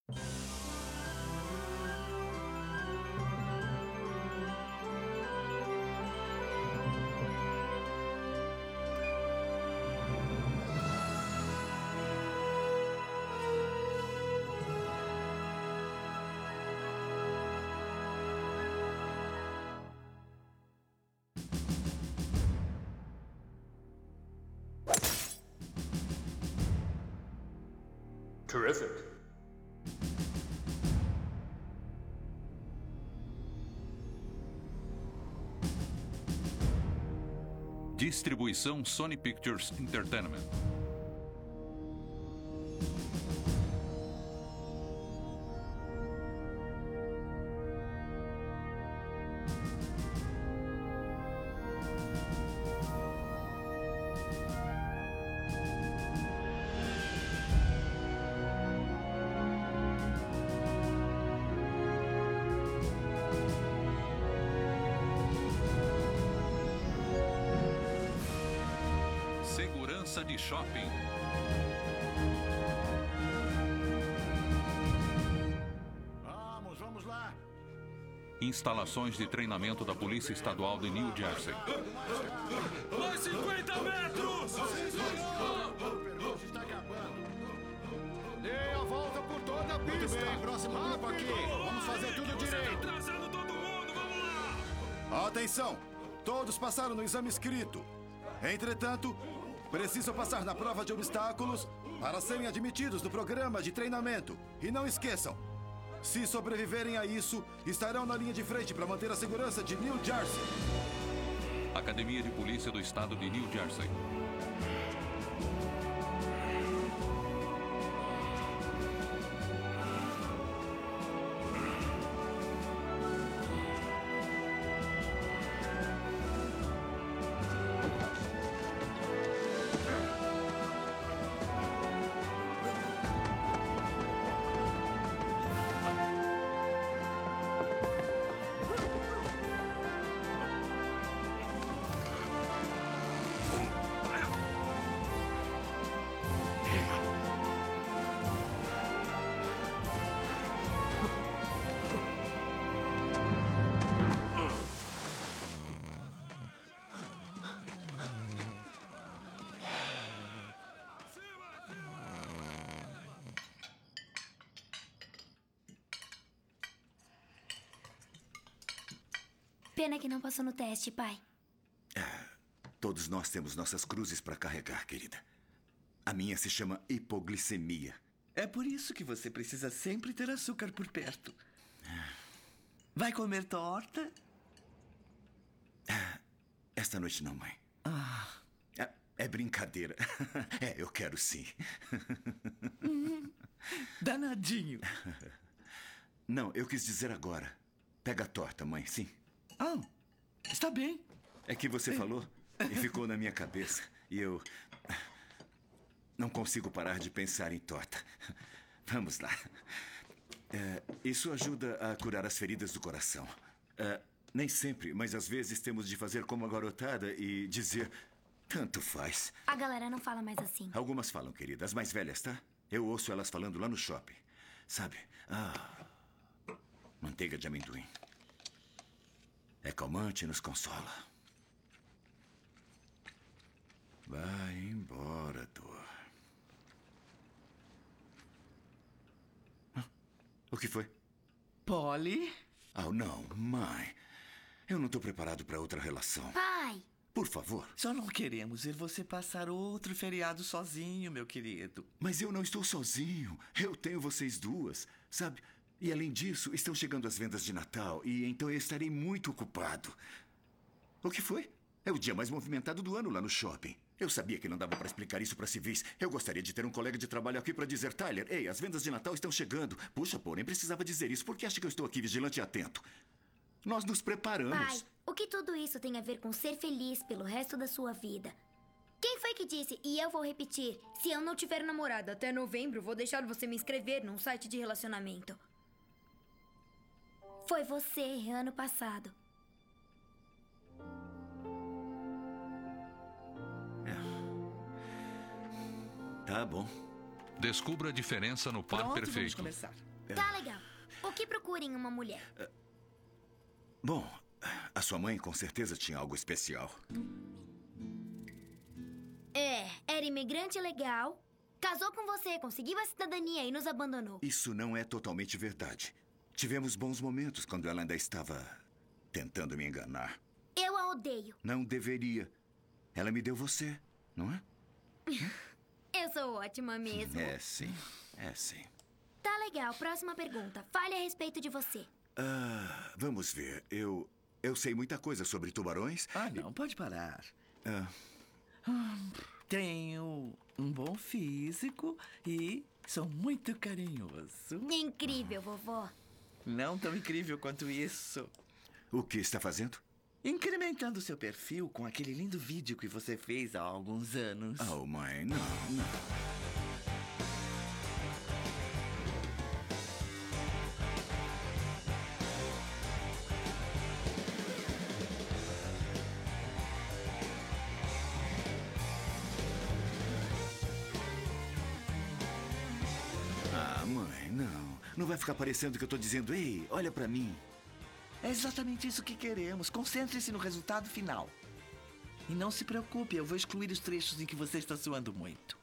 Terrific. Distribuição Sony Pictures Entertainment. Segurança de shopping. Vamos lá. Instalações de treinamento da Polícia Estadual de New Jersey. Mais 50 metros! O percurso está acabando. Dê a volta por toda a pista. Muito bem, próximo grupo aqui. Vamos fazer tudo direito. Tá atrasando todo mundo, vamos lá! Atenção! Todos passaram no exame escrito. Entretanto, precisam passar na prova de obstáculos para serem admitidos no programa de treinamento. E não esqueçam, se sobreviverem a isso, estarão na linha de frente para manter a segurança de New Jersey. Academia de Polícia do Estado de New Jersey. Pena que não passou no teste, pai. Todos nós temos nossas cruzes para carregar, querida. A minha se chama hipoglicemia. É por isso que você precisa sempre ter açúcar por perto. Vai comer torta? Esta noite não, mãe. É brincadeira. Eu quero sim. Danadinho. Não, eu quis dizer agora. Pega a torta, mãe, sim. Está bem. É que você falou e ficou na minha cabeça. E eu não consigo parar de pensar em torta. Vamos lá. Isso ajuda a curar as feridas do coração. Nem sempre, mas às vezes temos de fazer como a garotada e dizer... Tanto faz. A galera não fala mais assim. Algumas falam, querida. As mais velhas, tá? Eu ouço elas falando lá no shopping. Sabe? Manteiga de amendoim. É calmante e nos consola. Vai embora, dor. O que foi? Polly? Não, mãe. Eu não estou preparado para outra relação. Pai! Por favor. Só não queremos ver você passar outro feriado sozinho, meu querido. Mas eu não estou sozinho. Eu tenho vocês duas, sabe? E além disso, estão chegando as vendas de Natal e então eu estarei muito ocupado. O que foi? É o dia mais movimentado do ano lá no shopping. Eu sabia que não dava para explicar isso para civis. Eu gostaria de ter um colega de trabalho aqui para dizer, Tyler, ei, as vendas de Natal estão chegando. Puxa, pô, nem precisava dizer isso. Por que acha que eu estou aqui vigilante e atento? Nós nos preparamos. Pai, o que tudo isso tem a ver com ser feliz pelo resto da sua vida? Quem foi que disse, e eu vou repetir, se eu não tiver namorado até novembro, vou deixar você me inscrever num site de relacionamento? Foi você, ano passado. Tá bom. Descubra a diferença no par Pronto, perfeito. vamos começar. Tá legal. O que procura em uma mulher? Bom, a sua mãe com certeza tinha algo especial. Era imigrante legal, casou com você, conseguiu a cidadania e nos abandonou. Isso não é totalmente verdade. Tivemos bons momentos quando ela ainda estava tentando me enganar. Eu a odeio. Não deveria. Ela me deu você, não é? Eu sou ótima mesmo. É sim, é sim. Tá legal, próxima pergunta. Fale a respeito de você. Vamos ver. Eu sei muita coisa sobre tubarões. Não, pode parar. Ah, Tenho um bom físico e sou muito carinhoso. Incrível, vovó. Não tão incrível quanto isso. o que está fazendo? Incrementando seu perfil com aquele lindo vídeo que você fez há alguns anos. Oh, mãe, não. Mãe, não. Não vai ficar parecendo que eu tô dizendo, ei, olha pra mim. É exatamente isso que queremos. Concentre-se no resultado final. E não se preocupe, eu vou excluir os trechos em que você está suando muito.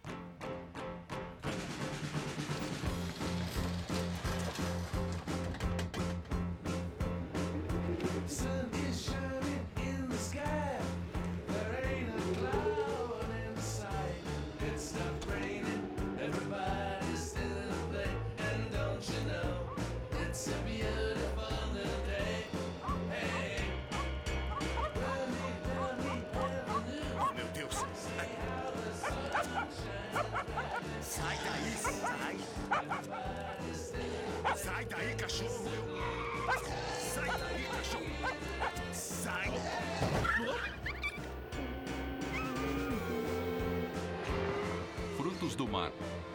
Oh, meu Deus. Sai daí, sai. Sai daí, cachorro. Sai daí, cachorro. Sai. Frutos do mar.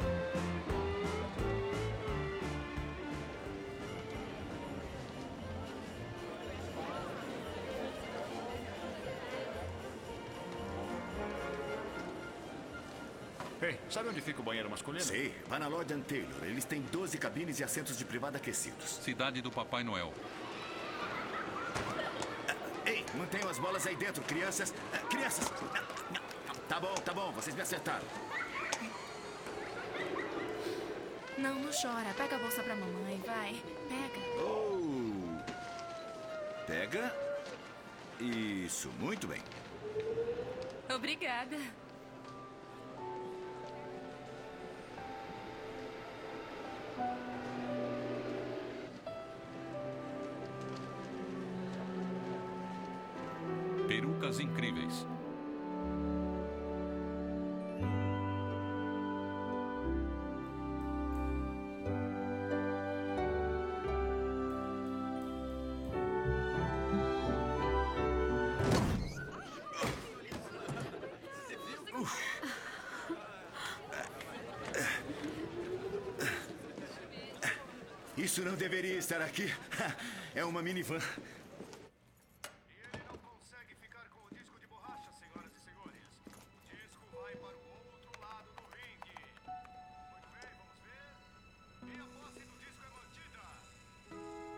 Ei, sabe onde fica o banheiro masculino? Sei, vá na Lord & Taylor. Eles têm 12 cabines e assentos de privada aquecidos. Cidade do Papai Noel. Ei, mantenham as bolas aí dentro, crianças. Crianças! Tá bom, vocês me acertaram. Não chora. Pega a bolsa pra mamãe, vai. Pega. Oh! Pega. Isso, muito bem. Obrigada. Perucas incríveis. Isso não deveria estar aqui. É uma minivan. Ele não consegue ficar com o disco de borracha, senhoras e senhores. O disco vai para o outro lado do ringue. Muito bem, vamos ver. E a posse do disco é mantida.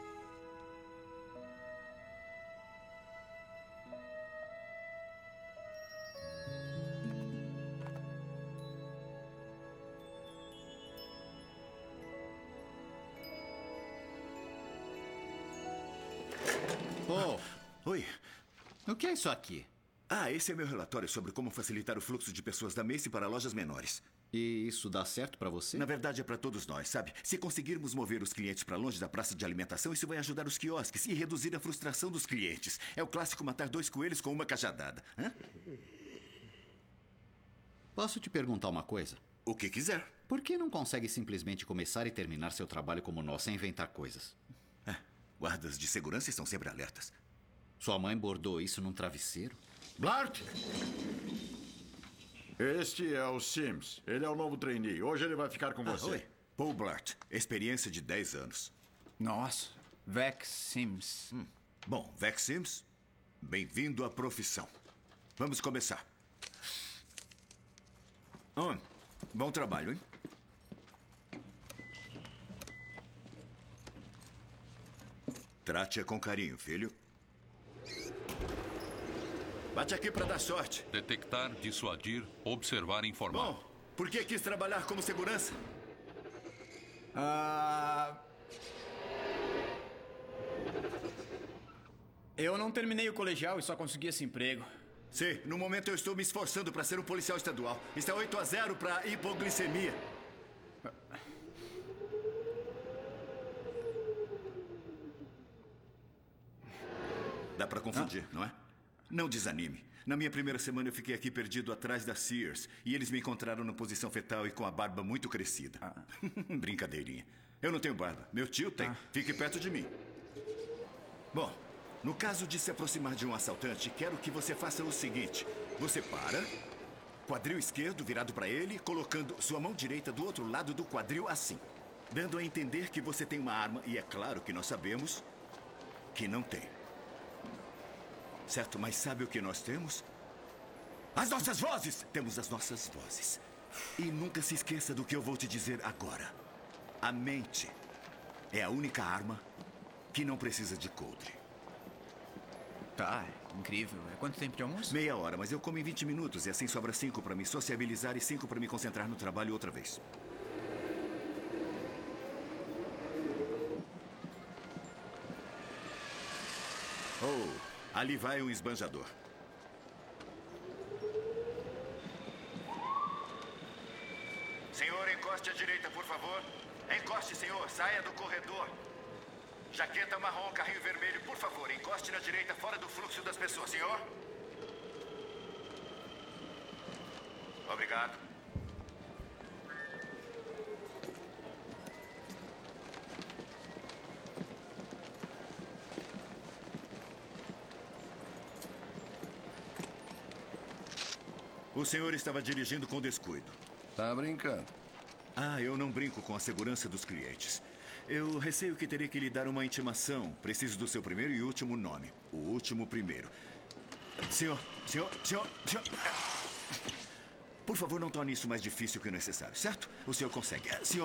Oh, Oi. o que é isso aqui? Esse é meu relatório sobre como facilitar o fluxo de pessoas da Macy para lojas menores. E isso dá certo pra você? Na verdade, é para todos nós, sabe? Se conseguirmos mover os clientes para longe da praça de alimentação, isso vai ajudar os quiosques e reduzir a frustração dos clientes. É o clássico matar 2 coelhos com uma cajadada. Hã? Posso te perguntar uma coisa? O que quiser. Por que não consegue simplesmente começar e terminar seu trabalho como nós, sem inventar coisas? Guardas de segurança estão sempre alertas. Sua mãe bordou isso num travesseiro? Blart! Este é o Sims. Ele é o novo trainee. Hoje ele vai ficar com você. Oi. Paul Blart. Experiência de 10 anos. Nossa, Vex Sims. Bom, Vex Sims, bem-vindo à profissão. Vamos começar. Bom trabalho, hein? Trate-a com carinho, filho. Bate aqui para dar sorte. Detectar, dissuadir, observar e informar. Bom, por que quis trabalhar como segurança? Eu não terminei o colegial e só consegui esse emprego. Sim, no momento eu estou me esforçando para ser um policial estadual. Está 8-0 para hipoglicemia. Dá para confundir, não é? Não desanime. Na minha primeira semana eu fiquei aqui perdido atrás da Sears e eles me encontraram na posição fetal e com a barba muito crescida. Brincadeirinha. Eu não tenho barba. Meu tio tem. Fique perto de mim. Bom, no caso de se aproximar de um assaltante, quero que você faça o seguinte. Você para, quadril esquerdo virado para ele, colocando sua mão direita do outro lado do quadril assim. Dando a entender que você tem uma arma e é claro que nós sabemos que não tem. Certo, mas sabe o que nós temos? As nossas vozes! Temos as nossas vozes. E nunca se esqueça do que eu vou te dizer agora. A mente é a única arma que não precisa de coldre. Tá, incrível. É quanto tempo de almoço? Meia hora, mas eu como em 20 minutos. E assim sobra 5 para me sociabilizar e 5 para me concentrar no trabalho outra vez. Oh, ali vai um esbanjador. Senhor, encoste à direita, por favor. Encoste, senhor. Saia do corredor. Jaqueta marrom, carrinho vermelho. Por favor, encoste na direita, fora do fluxo das pessoas, senhor. Obrigado. O senhor estava dirigindo com descuido. Tá brincando? Ah, eu não brinco com a segurança dos clientes. Eu receio que terei que lhe dar uma intimação. Preciso do seu primeiro e último nome. O último primeiro. Senhor. Por favor, não torne isso mais difícil que o necessário, certo? O senhor consegue. Senhor.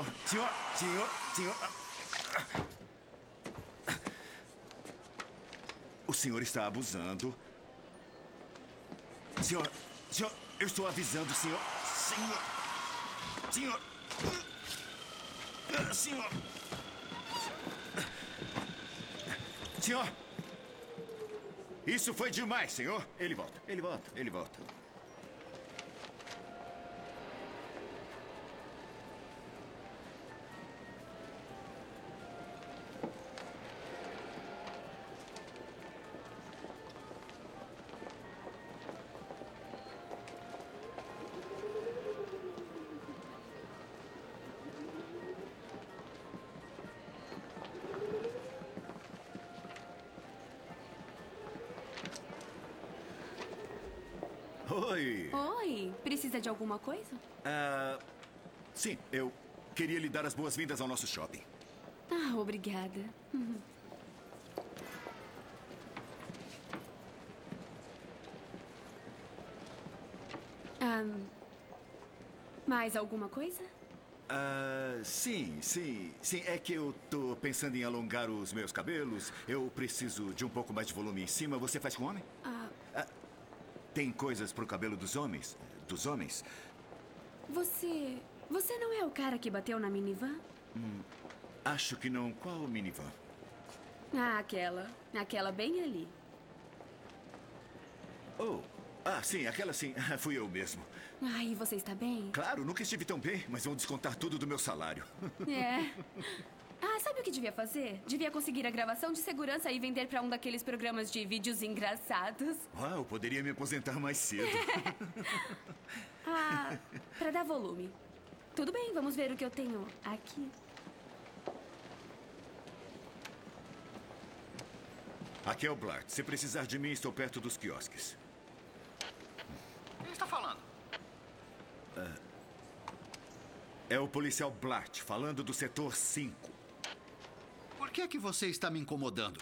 O senhor está abusando. Senhor, eu estou avisando, senhor. Senhor. Isso foi demais, senhor. Ele volta. Oi. Oi, precisa de alguma coisa? Sim, eu queria lhe dar as boas-vindas ao nosso shopping. Ah, obrigada. Mais alguma coisa? Sim. É que eu tô pensando em alongar os meus cabelos. Eu preciso de um pouco mais de volume em cima. Você faz com homem? Tem coisas pro cabelo dos homens? Você não é o cara que bateu na minivan? Acho que não. Qual minivan? Ah, aquela bem ali. Sim, aquela sim. Fui eu mesmo. E você está bem? Claro, nunca estive tão bem, mas vão descontar tudo do meu salário. É. Sabe o que devia fazer? Devia conseguir a gravação de segurança e vender pra um daqueles programas de vídeos engraçados. Eu poderia me aposentar mais cedo. Pra dar volume. Tudo bem, vamos ver o que eu tenho aqui. Aqui é o Blart. Se precisar de mim, estou perto dos quiosques. Quem está falando? É o policial Blart, falando do setor 5. Por que você está me incomodando?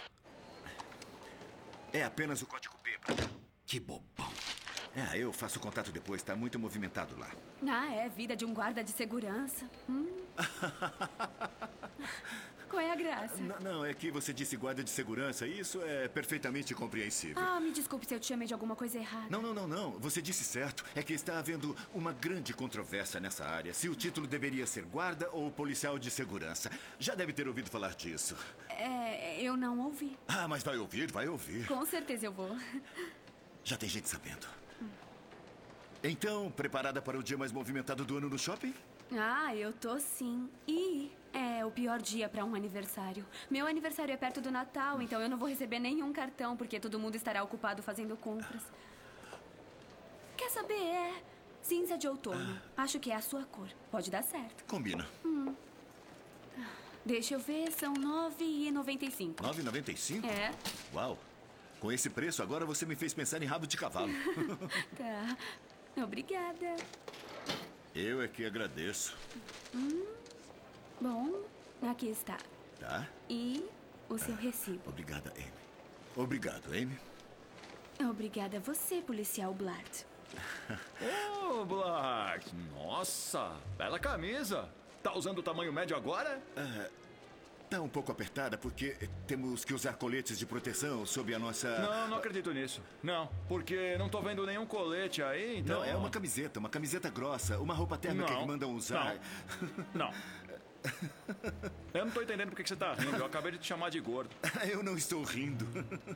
É apenas o código B. Que bobão. Eu faço contato depois. Está muito movimentado lá. É vida de um guarda de segurança. Qual é a graça? Não, é que você disse guarda de segurança e isso é perfeitamente compreensível. Ah, me desculpe se eu te chamei de alguma coisa errada. Não. Você disse certo. É que está havendo uma grande controvérsia nessa área. Se o título deveria ser guarda ou policial de segurança. Já deve ter ouvido falar disso. Eu não ouvi. Ah, mas vai ouvir. Com certeza eu vou. Já tem gente sabendo. Então, preparada para o dia mais movimentado do ano no shopping? Ah, eu tô sim. E é o pior dia pra um aniversário. Meu aniversário é perto do Natal, então eu não vou receber nenhum cartão, porque todo mundo estará ocupado fazendo compras. Quer saber? É cinza de outono. Acho que é a sua cor. Pode dar certo. Combina. Deixa eu ver, são R$ 9,95. 9,95? É. Uau. Com esse preço, agora você me fez pensar em rabo de cavalo. Tá. Obrigada. Eu é que agradeço. Bom, aqui está. Tá? E o seu recibo. Obrigada, Amy. Obrigado, Amy. Obrigada a você, policial Blart. Ô, Blart! Nossa, bela camisa. Tá usando o tamanho médio agora? Tá um pouco apertada porque temos que usar coletes de proteção sob a nossa... Não acredito nisso. Não, porque não tô vendo nenhum colete aí, então... Não, é uma camiseta grossa, uma roupa térmica que mandam usar. Não. Eu não tô entendendo por que você tá rindo. Eu acabei de te chamar de gordo. Eu não estou rindo.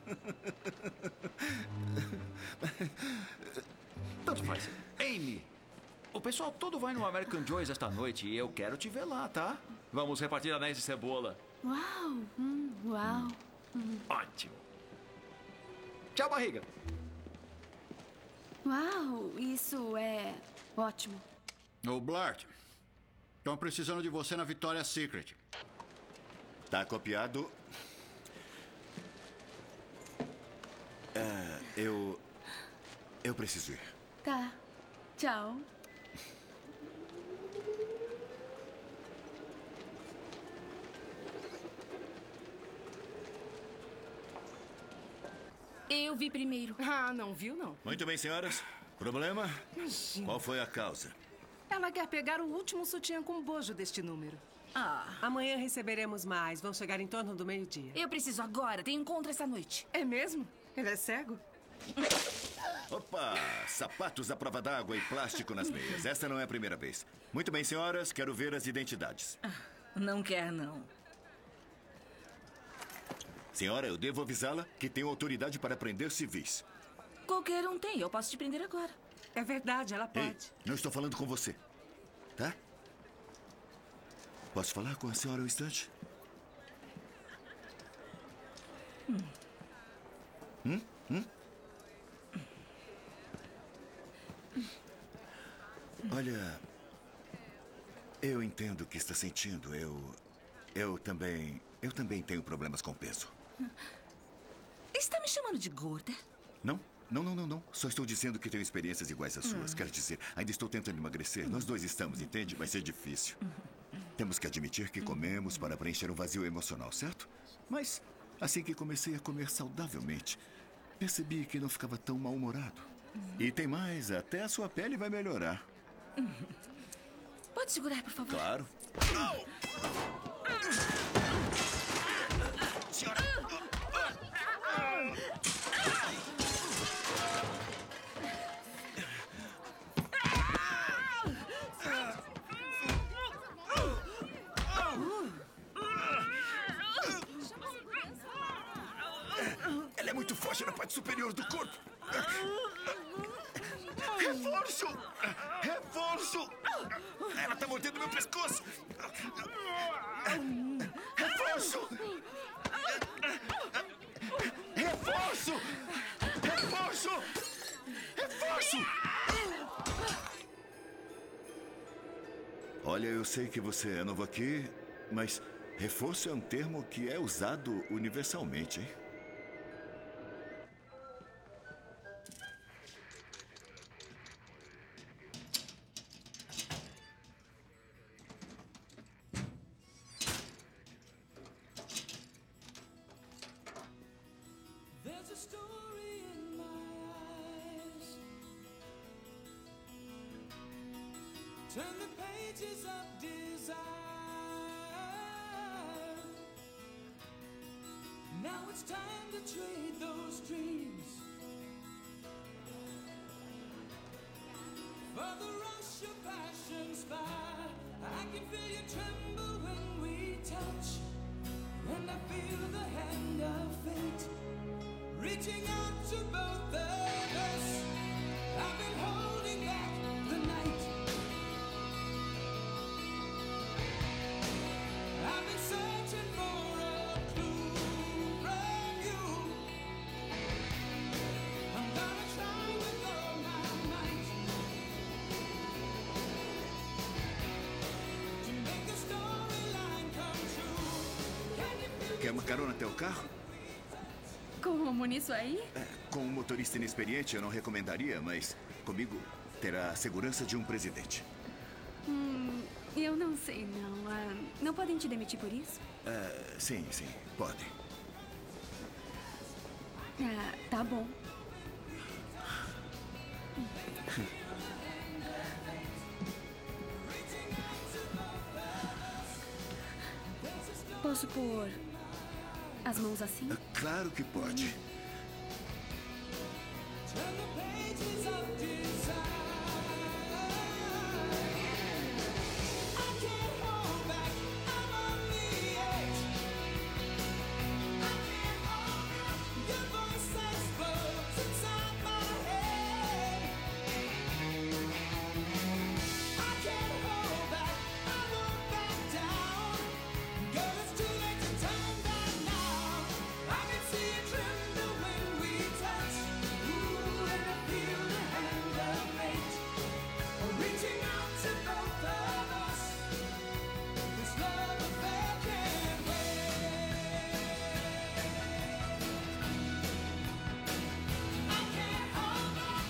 Tanto faz. Amy, o pessoal todo vai no American Joyce esta noite e eu quero te ver lá, tá? Vamos repartir anéis de cebola. Uau! Uau! Ótimo. Tchau, barriga. Uau! Isso é ótimo. Ô, Blart, estão precisando de você na Victoria's Secret. Tá copiado. Eu preciso ir. Tá. Tchau. Eu vi primeiro. Ah, não viu, não? Muito bem, senhoras. Problema? Imagina. Qual foi a causa? Ela quer pegar o último sutiã com bojo deste número. Amanhã receberemos mais. Vão chegar em torno do meio-dia. Eu preciso agora. Tem encontro essa noite. É mesmo? Ele é cego? Opa! Sapatos à prova d'água e plástico nas meias. Esta não é a primeira vez. Muito bem, senhoras. Quero ver as identidades. Não quer, não. Senhora, eu devo avisá-la que tenho autoridade para prender civis. Qualquer um tem. Eu posso te prender agora. É verdade, ela pode. Ei, não estou falando com você. Tá? Posso falar com a senhora um instante? Olha, eu entendo o que está sentindo. Eu também tenho problemas com peso. Está me chamando de gorda? Não. Só estou dizendo que tenho experiências iguais às suas. Quero dizer, ainda estou tentando emagrecer. Nós dois estamos, entende? Vai ser difícil. Temos que admitir que comemos para preencher um vazio emocional, certo? Mas assim que comecei a comer saudavelmente, percebi que não ficava tão mal-humorado. E tem mais, até a sua pele vai melhorar. Pode segurar, por favor? Claro. Senhora! Ela é muito forte na parte superior do corpo. Reforço! Reforço! Ela tá mordendo meu pescoço! Reforço! Reforço! Reforço! Reforço! Olha, eu sei que você é novo aqui, mas reforço é um termo que é usado universalmente, hein? Turn the pages of desire. it's time to trade those dreams for the rush of passion's fire. I can feel you tremble when we touch, and I feel the hand of fate reaching out to both of us. I've been holding back the night. I've been searching for a clue from you. I'm gonna try with all my might to make the storyline come true. Can you feel Quer uma carona até o carro? Como nisso aí? Com um motorista inexperiente eu não recomendaria, mas comigo terá a segurança de um presidente. Eu não sei, não. Não podem te demitir por isso? Sim, podem. Tá bom. Posso pôr as mãos assim? Claro que pode. turn the pages of desire? I can't hold back, I'm on the edge. I can't hold back, your voice explodes inside my head. I can't hold back, I won't back down. Girl, it's too late to turn back now. I can see it tremble when we touch. Ooh, and I feel the hand of fate reaching out to both of us. This love affair can't wait. I can't hold back.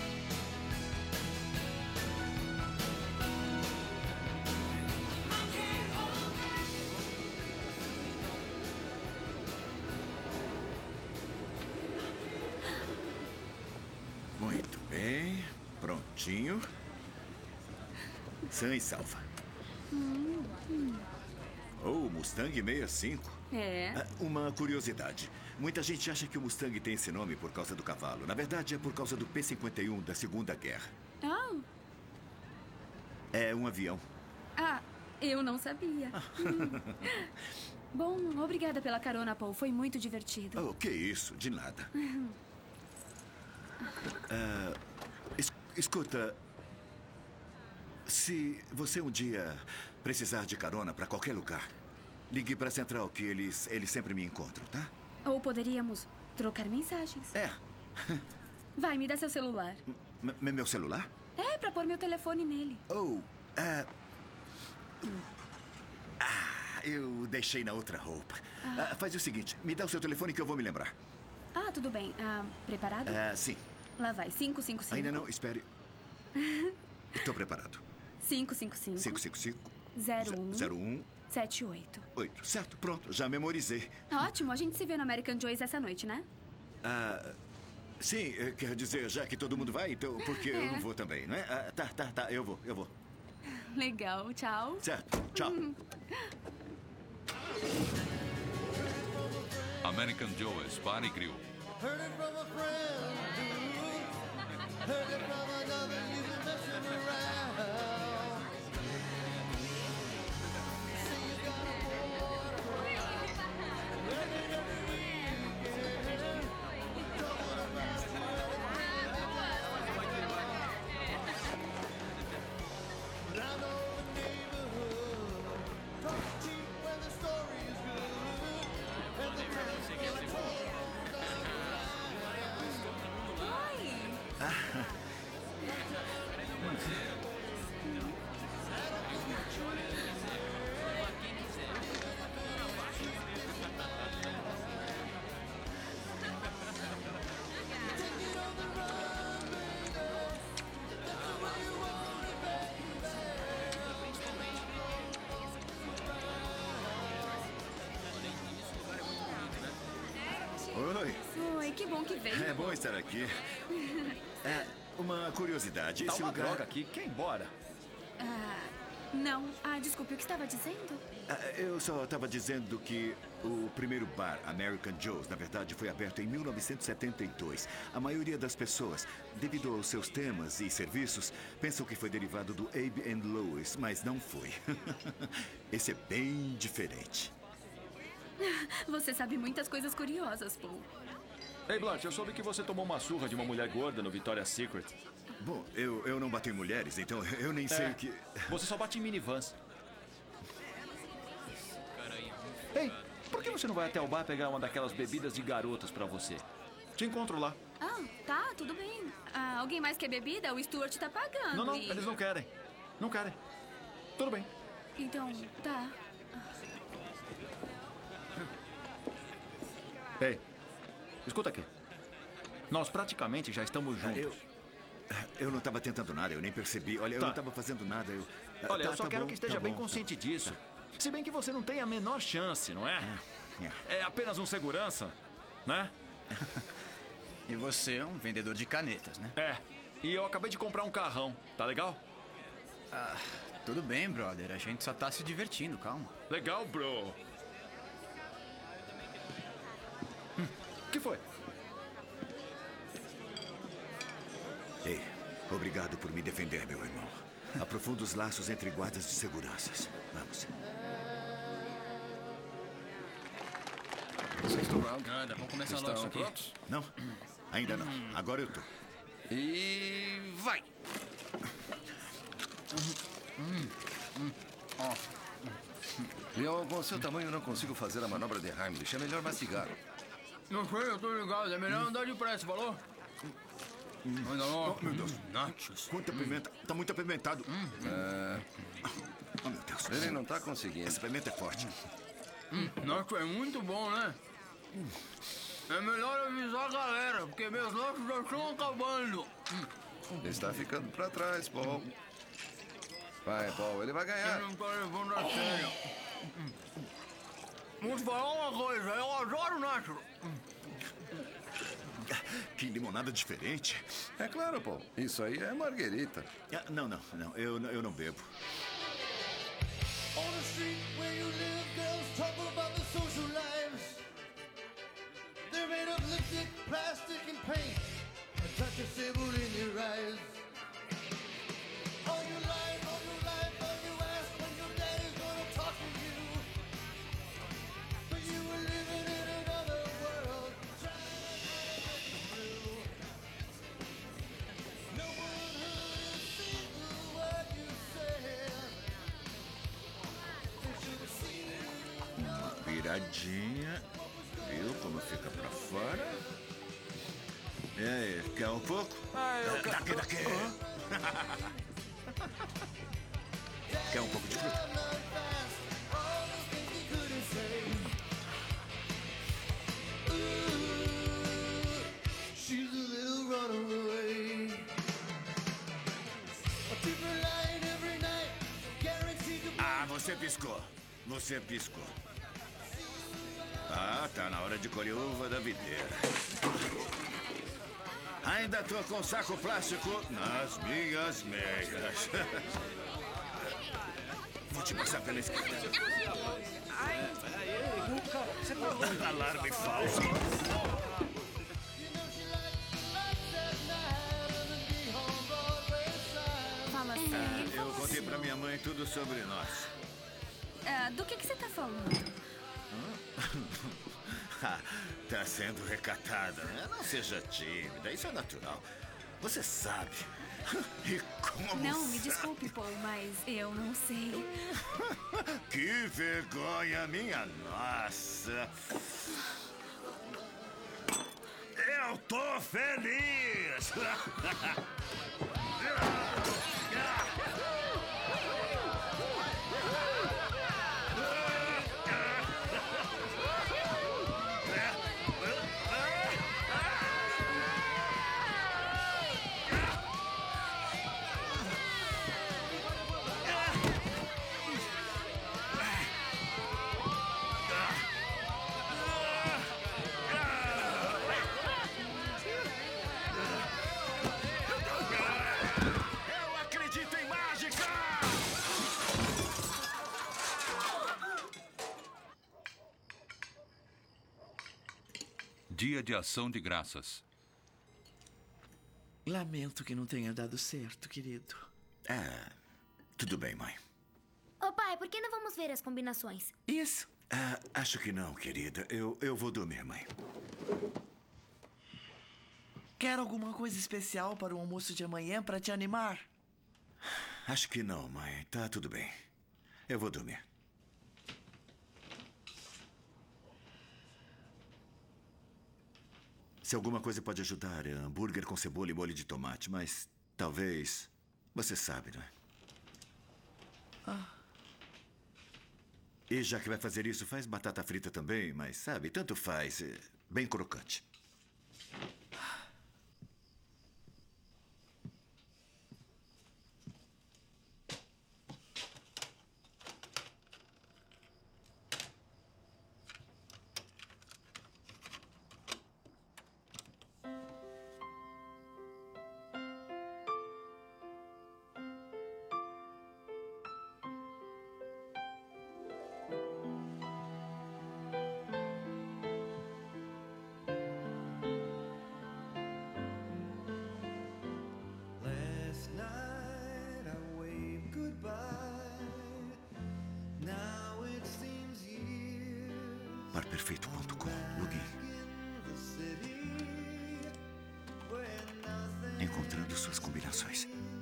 I can't hold back. Muito bem. Prontinho. Sã e salva. Oh, Mustang 65. Uma curiosidade. Muita gente acha que o Mustang tem esse nome por causa do cavalo. Na verdade, é por causa do P-51 da Segunda Guerra. Oh. É um avião. Eu não sabia. Bom, obrigada pela carona, Paul. Foi muito divertido. Oh, que isso, de nada. Escuta, se você um dia precisar de carona para qualquer lugar, ligue para a central que eles sempre me encontram, tá? Ou poderíamos trocar mensagens. Vai, me dá seu celular. Meu celular? Pra pôr meu telefone nele. Eu deixei na outra roupa. Faz o seguinte, me dá o seu telefone que eu vou me lembrar. Tudo bem. Preparado? Sim. Lá vai, 555. Ainda não, espere. Estou preparado. 555. 555. 01. 01. 78. 8. Certo, pronto, já memorizei. Ótimo, a gente se vê no American Joyce essa noite, né? Sim, quer dizer, já que todo mundo vai, então, porque eu não vou também, não é? Tá, eu vou. Legal, tchau. Certo, tchau. American Joe's Bar e Grill. Heard it from a friend, heard it from another, you've been messing around. See you got a boy, ready to leave again. Talking about but I know the neighborhood. Talk cheap when the story is good, and the tales are told. Oi, que bom que veio. É bom estar aqui. Uma curiosidade, Tá esse uma lugar... droga aqui, quer ir embora? Não. Ah, desculpe, o que estava dizendo? Eu só estava dizendo que o primeiro bar, American Joe's, na verdade, foi aberto em 1972. A maioria das pessoas, devido aos seus temas e serviços, pensam que foi derivado do Abe and Lois, mas não foi. Esse é bem diferente. Você sabe muitas coisas curiosas, Paul. Ei, Blanche, eu soube que você tomou uma surra de uma mulher gorda no Victoria's Secret. Bom, eu não bati em mulheres, então eu nem sei o que... Você só bate em minivans. Ei, por que você não vai até o bar pegar uma daquelas bebidas de garotas pra você? Te encontro lá. Ah, tá, tudo bem. Ah, alguém mais quer bebida? O Stuart tá pagando. Não, e... eles não querem. Não querem. Tudo bem. Então, tá. Ei, escuta aqui. Nós praticamente já estamos juntos. Eu não estava tentando nada, eu nem percebi. Olha, eu não estava fazendo nada. Olha, eu só tá quero bom, que esteja tá bem bom. consciente disso. Se bem que você não tem a menor chance, não é? É apenas um segurança, né? E você é um vendedor de canetas, né? É. E eu acabei de comprar um carrão. Tá legal? Ah, tudo bem, brother. A gente só tá se divertindo, calma. Legal, bro. O que foi? Ei, obrigado por me defender, meu irmão. Aprofunda os laços entre guardas de seguranças. Vamos. Vocês estão prontos? Nada, vamos começar Estão logo isso aqui. prontos? Não, ainda não. Agora eu tô. E vai! Ó. Eu, com seu tamanho, não consigo fazer a manobra de Heimlich. É melhor mastigar. Não sei, eu tô ligado. É melhor andar depressa, falou? Anda logo. Oh, meu Deus. Nachos. Quanta pimenta. Tá muito apimentado. Oh, meu Deus. Ele não tá conseguindo. Essa pimenta é forte. Nacho é muito bom, né? É melhor avisar a galera, porque meus lanches já estão acabando. Está ficando pra trás, Paul. Vai, Paul, ele vai ganhar. Você não tá levando a sério. Vou te falar uma coisa, eu adoro nachos. Que limonada diferente. É claro, Paul. Isso aí é marguerita. Não. Eu não bebo. On the street where you live, girls talk about the social lives. They're made of lipstick, plastic, and paint. A touch of sable in your eyes. All your life, all you ask when your daddy's gonna talk to you. But you were living in another world, trying to get through. No one heard a single word you said. Viradinha. Viu como fica pra fora? E aí, quer um pouco? eu quero. Daqui. Quer um pouco de fruta? She's a little runaway. A different line every night, guaranteed to. Ah, você piscou. Você piscou. Ah, tá na hora de colher uva da videira. Ainda tô com saco plástico nas minhas meias. Vou te passar pela esquerda. Você tá Alarme falso. Fala sério. Eu contei pra minha mãe tudo sobre nós. Do que você tá falando? Tá sendo recatada, né? Não seja tímida, isso é natural. Você sabe. E como Não, me sabe? desculpe, Paul, mas eu não sei. Que vergonha, minha nossa. Eu tô feliz. Dia de Ação de Graças. Lamento que não tenha dado certo, querido. Ah, tudo bem, mãe. Ô pai, por que não vamos ver as combinações? Isso. Ah, acho que não, querida. Eu vou dormir, mãe. Quer alguma coisa especial para o almoço de amanhã para te animar? Acho que não, mãe. Tá tudo bem. Eu vou dormir. Se alguma coisa pode ajudar, é hambúrguer com cebola e molho de tomate, mas talvez... Você sabe, não é? E já que vai fazer isso, faz batata frita também, mas sabe, tanto faz. É bem crocante. Last night I waved goodbye. Now it seems years Parperfeito.com. Login. in the city where nothing Encontrando suas combinações.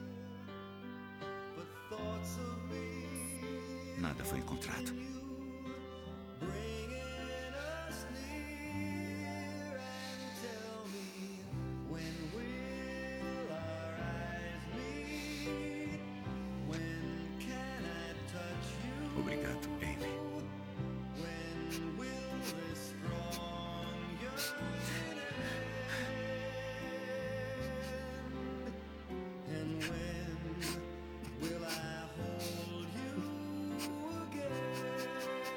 but thoughts of me Nada foi encontrado. bringing us near. And tell me, when will our eyes meet? When can I touch you? Obrigado, Amy. When will this strong yearning end? And when will I hold you again?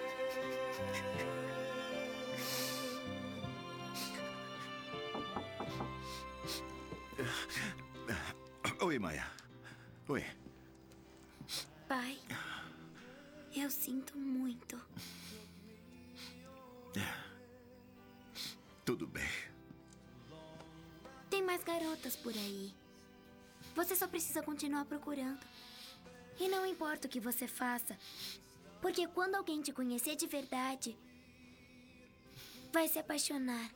Oi, Maia. Oi. Pai, eu sinto muito. Tudo bem. Tem mais garotas por aí. Você só precisa continuar procurando. E não importa o que você faça, porque quando alguém te conhecer de verdade, vai se apaixonar.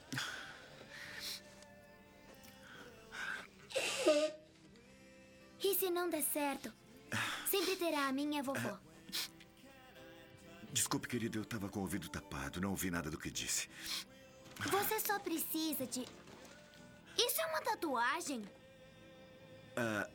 E se não der certo, sempre terá a minha vovó. Desculpe, querido, eu estava com o ouvido tapado. Não ouvi nada do que disse. Você só precisa de... Isso é uma tatuagem? Ah,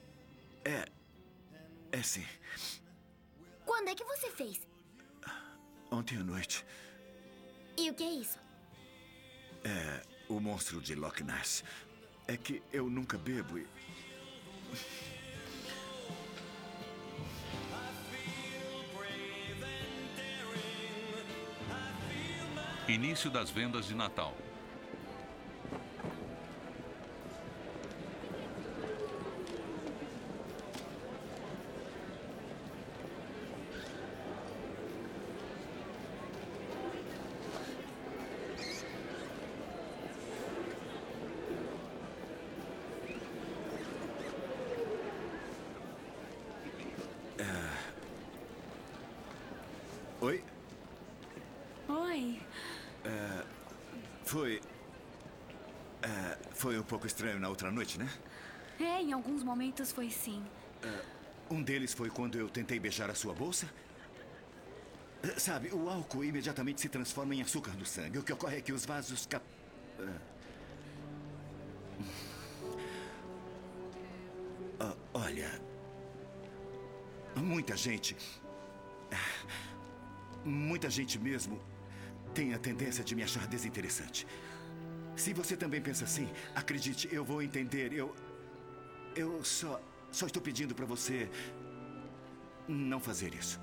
é sim. Quando é que você fez? Ontem à noite. E o que é isso? É o monstro de Loch Ness. É que eu nunca bebo e... Início das vendas de Natal. Oi? Oi. Foi um pouco estranho na outra noite, né? É, em alguns momentos foi sim. Um deles foi quando eu tentei beijar a sua bolsa. Sabe, o álcool imediatamente se transforma em açúcar no sangue. O que ocorre é que os vasos olha, muita gente mesmo tem a tendência de me achar desinteressante. Se você também pensa assim, acredite, eu vou entender. Eu só estou pedindo para você não fazer isso.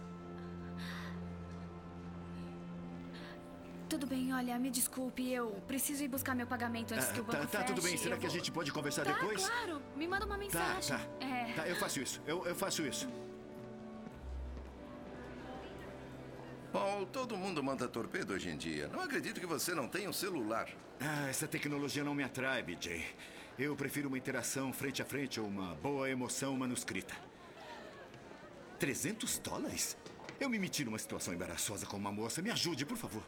Tudo bem, olha, me desculpe, eu preciso ir buscar meu pagamento antes que o banco feche. Tá, tudo bem. Será que a gente pode conversar depois? Claro, me manda uma mensagem. Tá, eu faço isso. Eu faço isso. Paul, todo mundo manda torpedo hoje em dia. Não acredito que você não tenha um celular. Ah, essa tecnologia não me atrai, BJ. Eu prefiro uma interação frente a frente ou uma boa emoção manuscrita. $300? Eu me meti numa situação embaraçosa com uma moça. Me ajude, por favor.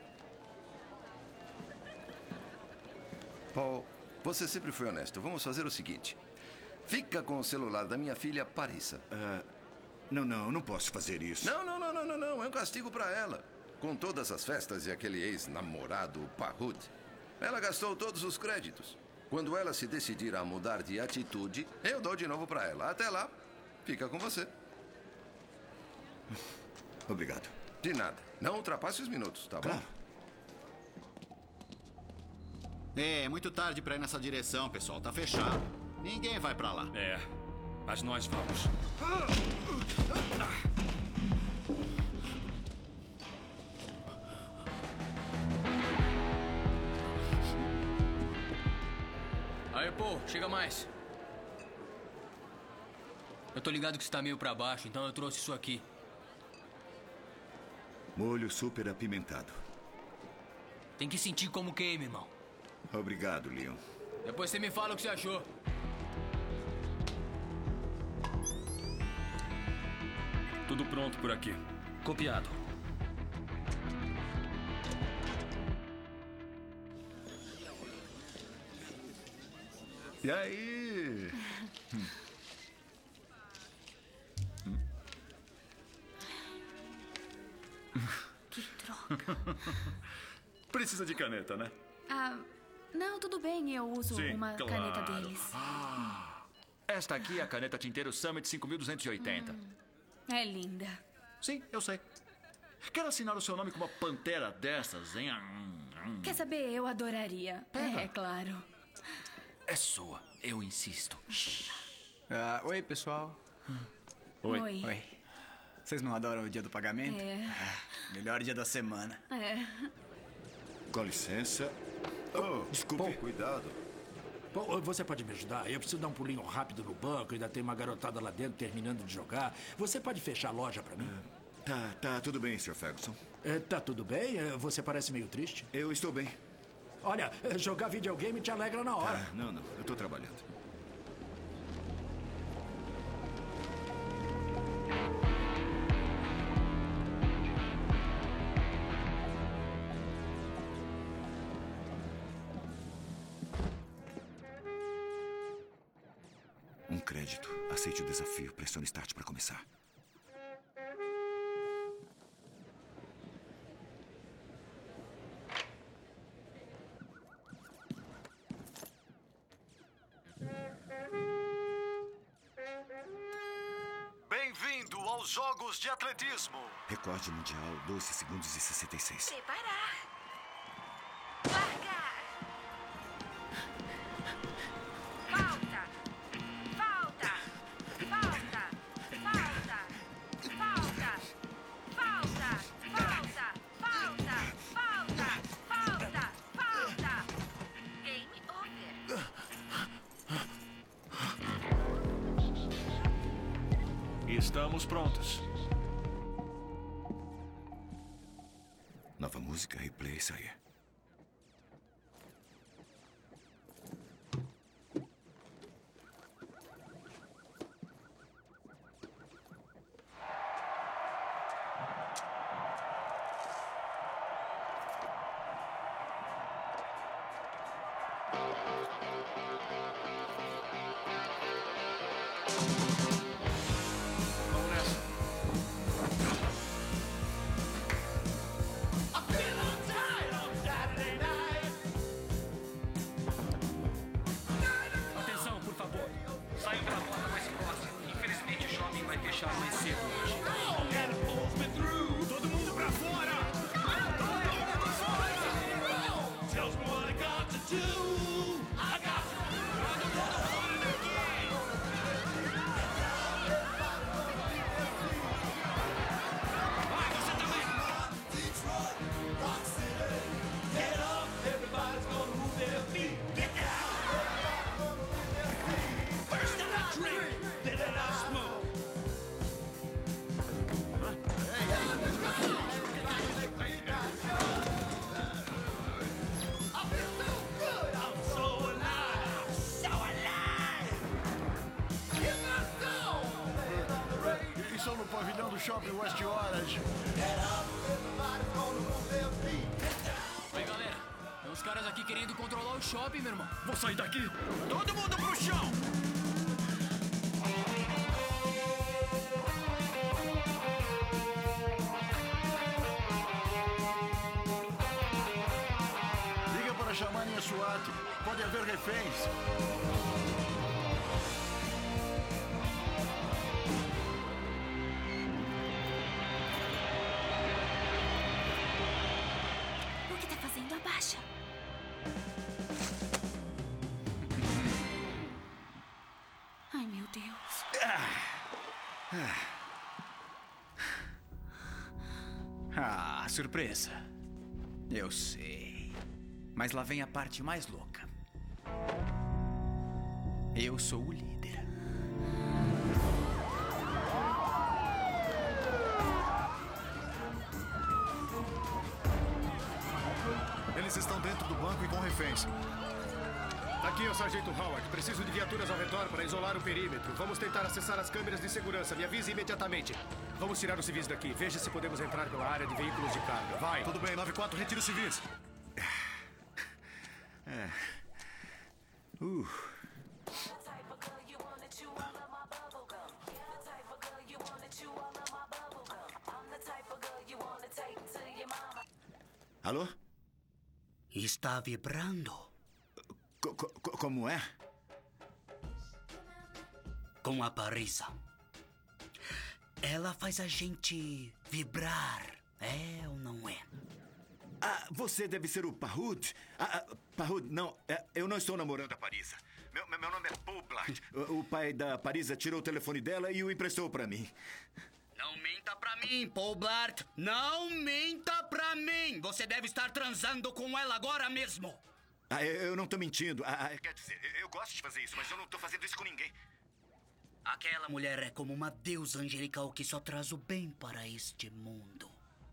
Paul, você sempre foi honesto. Vamos fazer o seguinte. Fica com o celular da minha filha, Parissa. Não posso fazer isso. Não. É um castigo para ela. Com todas as festas e aquele ex-namorado, Parrud, ela gastou todos os créditos. Quando ela se decidir a mudar de atitude, eu dou de novo para ela. Até lá, fica com você. Obrigado. De nada. Não ultrapasse os minutos, tá bom? Claro. É muito tarde pra ir nessa direção, pessoal. Tá fechado. Ninguém vai pra lá. É, mas nós vamos. Aí, pô, chega mais. Eu tô ligado que você tá meio pra baixo, então eu trouxe isso aqui. Molho super apimentado. Tem que sentir como queima, irmão. Obrigado, Leon. Depois você me fala o que você achou. Tudo pronto por aqui. Copiado. E aí? Que droga. Precisa de caneta, né? Não, tudo bem, eu uso Sim, uma claro. caneta deles. Esta aqui é a caneta tinteiro Summit 5280. É linda. Sim, eu sei. Quero assinar o seu nome com uma pantera dessas, hein? Quer saber? Eu adoraria. É claro. É sua, eu insisto. Oi, pessoal. Oi. Oi. Vocês não adoram o dia do pagamento? Melhor dia da semana. Com licença. Desculpe. Cuidado. Bom, você pode me ajudar? Eu preciso dar um pulinho rápido no banco. Ainda tem uma garotada lá dentro terminando de jogar. Você pode fechar a loja pra mim? Tá tudo bem, Sr. Ferguson. Tá tudo bem? Você parece meio triste. Eu estou bem. Olha, jogar videogame te alegra na hora. Não. Eu tô trabalhando. Um crédito. Aceite o desafio. Pressione Start para começar. Bem-vindo aos Jogos de Atletismo. Recorde mundial, 12 segundos e 66. Preparar. Falta. Falta. Falta. Falta. Falta. Falta. Falta. Falta. Falta. Falta. Falta. Game over. Estamos prontos. Nova música, replay, saia. Vamos nessa. I feel I'm tired of West Orange. Aí, galera. Tem uns caras aqui querendo controlar o shopping, meu irmão. Vou sair daqui. Todo mundo pro chão. Liga para chamarem a SWAT. Pode haver reféns. O que tá fazendo? Abaixa. Ai, meu Deus. Ah, surpresa. Eu sei. Mas lá vem a parte mais louca. Eu sou o líder. Eles estão dentro do banco e com reféns. Aqui é o Sargento Howard. Preciso de viaturas ao redor para isolar o perímetro. Vamos tentar acessar as câmeras de segurança. Me avise imediatamente. Vamos tirar os civis daqui. Veja se podemos entrar pela área de veículos de carga. Vai. Tudo bem, 9-4, retire os civis. Alô? Está vibrando. Como é? Com a Parisa. Ela faz a gente vibrar. É ou não é? Ah, você deve ser o Pahud. Pahud, não, eu não estou namorando a Parisa. Meu nome é Paul Blart. O pai da Parisa tirou o telefone dela e o emprestou pra mim. Não minta pra mim, Paul Blart. Não minta pra mim. Você deve estar transando com ela agora mesmo. Eu não tô mentindo. Quer dizer, eu gosto de fazer isso, mas eu não tô fazendo isso com ninguém. Aquela mulher é como uma deusa angelical que só traz o bem para este mundo.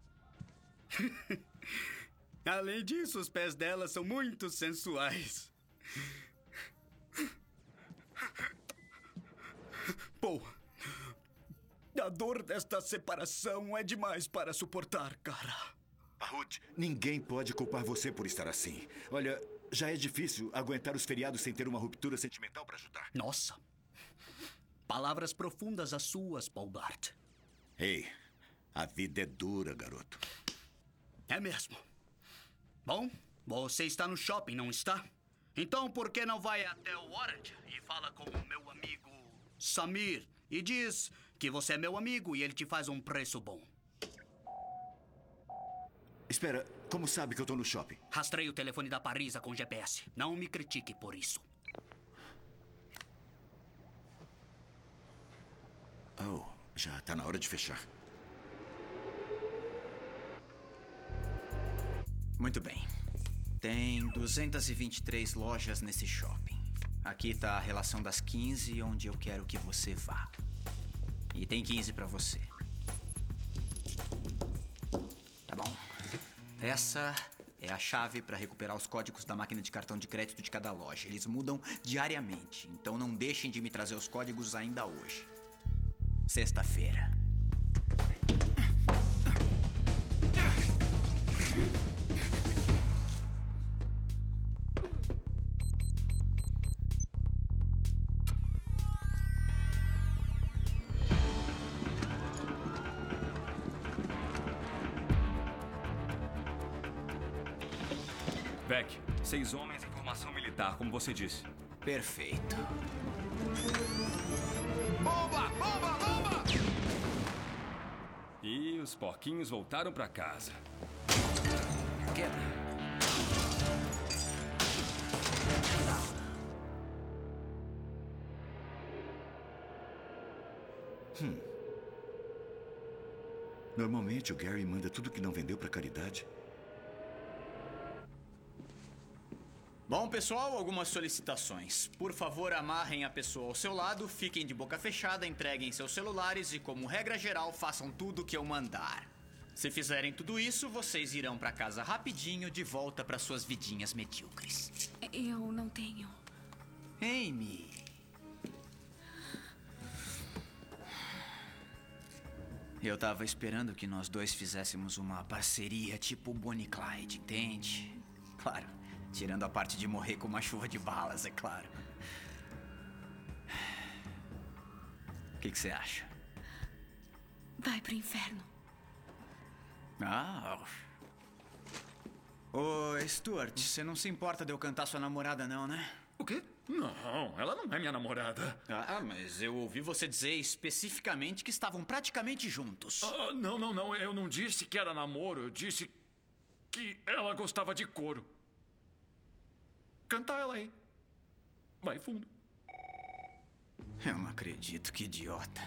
Além disso, os pés dela são muito sensuais. Pô, a dor desta separação é demais para suportar, cara. Pahud, ninguém pode culpar você por estar assim. Olha, já é difícil aguentar os feriados sem ter uma ruptura sentimental para ajudar. Nossa. Palavras profundas as suas, Paul Blart. Ei, a vida é dura, garoto. É mesmo. Bom, você está no shopping, não está? Então por que não vai até o Orange e fala com o meu amigo Samir e diz que você é meu amigo e ele te faz um preço bom? Espera, como sabe que eu tô no shopping? Rastrei o telefone da Parisa com GPS. Não me critique por isso. Oh, já tá na hora de fechar. Muito bem. Tem 223 lojas nesse shopping. Aqui tá a relação das 15 onde eu quero que você vá. E tem 15 pra você. Tá bom. Essa é a chave para recuperar os códigos da máquina de cartão de crédito de cada loja. Eles mudam diariamente, então não deixem de me trazer os códigos ainda hoje. Sexta-feira. Beck, 6 homens em formação militar, como você disse. Perfeito. Bomba! Bomba! Bomba! E os porquinhos voltaram pra casa. Quebra. Normalmente o Gary manda tudo que não vendeu pra caridade. Bom, pessoal, algumas solicitações. Por favor, amarrem a pessoa ao seu lado, fiquem de boca fechada, entreguem seus celulares e, como regra geral, façam tudo o que eu mandar. Se fizerem tudo isso, vocês irão pra casa rapidinho, de volta para suas vidinhas medíocres. Eu não tenho. Amy. Eu tava esperando que nós dois fizéssemos uma parceria tipo Bonnie e Clyde, entende? Claro, tirando a parte de morrer com uma chuva de balas, é claro. O que você acha? Vai pro inferno. Ah. Ô, Stuart, você não se importa de eu cantar sua namorada, não, né? O quê? Não, ela não é minha namorada. Ah, mas eu ouvi você dizer especificamente que estavam praticamente juntos. Não. Eu não disse que era namoro. Eu disse que ela gostava de couro. Canta ela aí. Vai fundo. Eu não acredito, que idiota.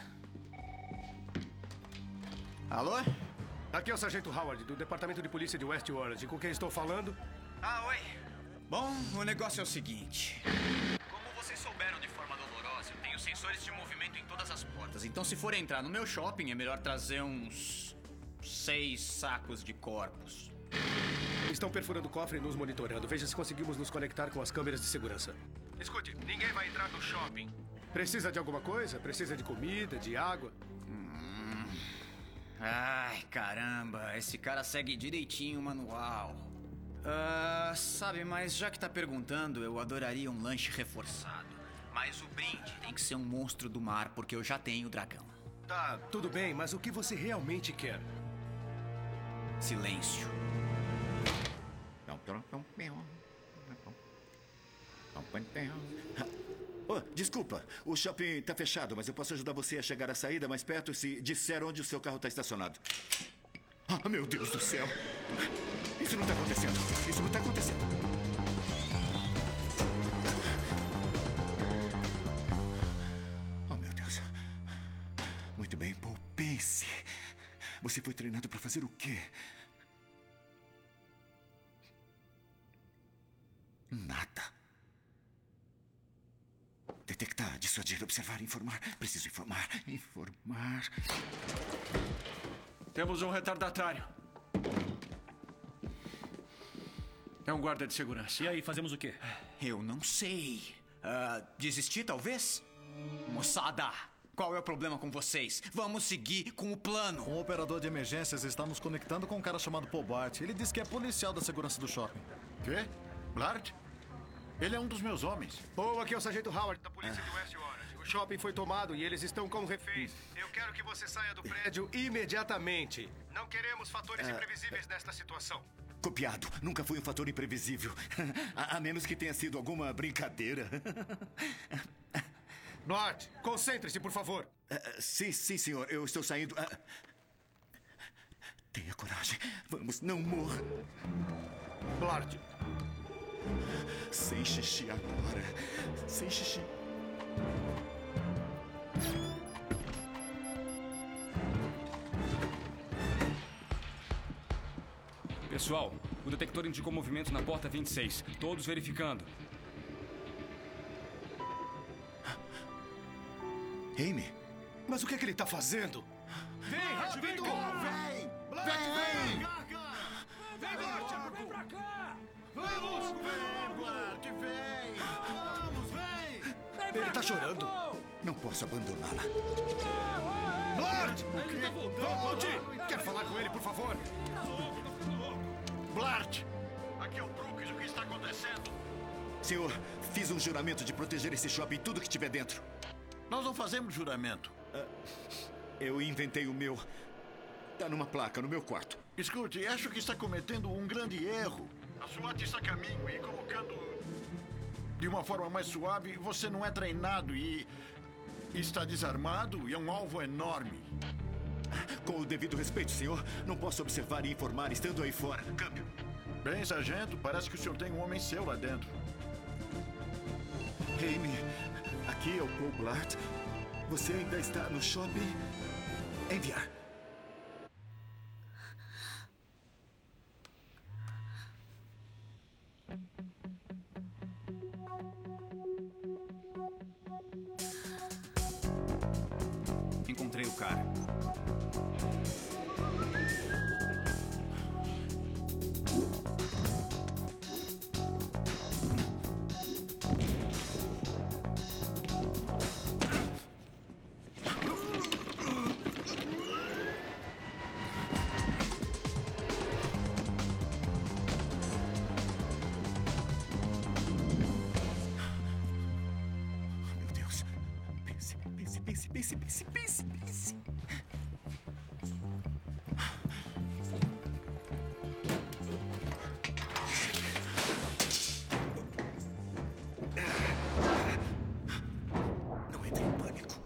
Alô? Aqui é o Sargento Howard, do Departamento de Polícia de West Orange. Com quem estou falando? Ah, oi. Bom, o negócio é o seguinte. Como vocês souberam de forma dolorosa, eu tenho sensores de movimento em todas as portas. Então, se for entrar no meu shopping, é melhor trazer uns 6 sacos de corpos. Estão perfurando o cofre e nos monitorando. Veja se conseguimos nos conectar com as câmeras de segurança. Escute, ninguém vai entrar no shopping. Precisa de alguma coisa? Precisa de comida, de água? Ai, caramba, esse cara segue direitinho o manual. Sabe, mas já que tá perguntando, eu adoraria um lanche reforçado. Mas o brinde tem que ser um monstro do mar, porque eu já tenho o dragão. Tá, tudo bem, mas o que você realmente quer? Silêncio. Oh, desculpa, o shopping tá fechado, mas eu posso ajudar você a chegar à saída mais perto se disser onde o seu carro tá estacionado. Ah, meu Deus do céu! Isso não tá acontecendo! Isso não tá acontecendo! Oh, meu Deus. Muito bem, Paul, pense. Você foi treinado para fazer o quê? Nada. Detectar, dissuadir, observar, informar. Preciso informar. Temos um retardatário. É um guarda de segurança. E aí, fazemos o quê? Eu não sei. Desistir, talvez? Moçada, qual é o problema com vocês? Vamos seguir com o plano. Um operador de emergências está nos conectando com um cara chamado Paul Bart. Ele diz que é policial da segurança do shopping. Quê? Bart? Ele é um dos meus homens. Paul, aqui é o Sargento Howard, da Polícia de West Orange. O shopping foi tomado e eles estão como reféns. Eu quero que você saia do prédio imediatamente. Não queremos fatores imprevisíveis nesta situação. Copiado. Nunca foi um fator imprevisível. A menos que tenha sido alguma brincadeira. Bart, concentre-se, por favor. Sim, senhor. Eu estou saindo. Tenha coragem. Vamos, não morra. Bart. Sem xixi agora. Sem xixi. Pessoal, o detector indicou movimento na porta 26. Todos verificando. Amy? Mas o que é que ele está fazendo? Vem, rápido! Vem! Vem! Vem, Bart! Vem pra cá! Vamos! Vem, Bart! Vem! Vamos, vem! Ele tá chorando. Não posso abandoná-la. Bart! Volte! Quer falar com ele, por favor? Bart! Aqui é o Brooks, o que está acontecendo? Senhor, fiz um juramento de proteger esse shopping e tudo que tiver dentro. Nós não fazemos juramento. Eu inventei o meu. Tá numa placa no meu quarto. Escute, acho que está cometendo um grande erro. A SWAT está a caminho e colocando de uma forma mais suave. Você não é treinado e está desarmado e é um alvo enorme. Com o devido respeito, senhor, não posso observar e informar estando aí fora. Câmbio. Bem, sargento, parece que o senhor tem um homem seu lá dentro. Amy, aqui é o Paul Blart. Você ainda está no shopping? Enviar. Encontrei o cara. pense, pense, pense, pense. Não entre em pânico.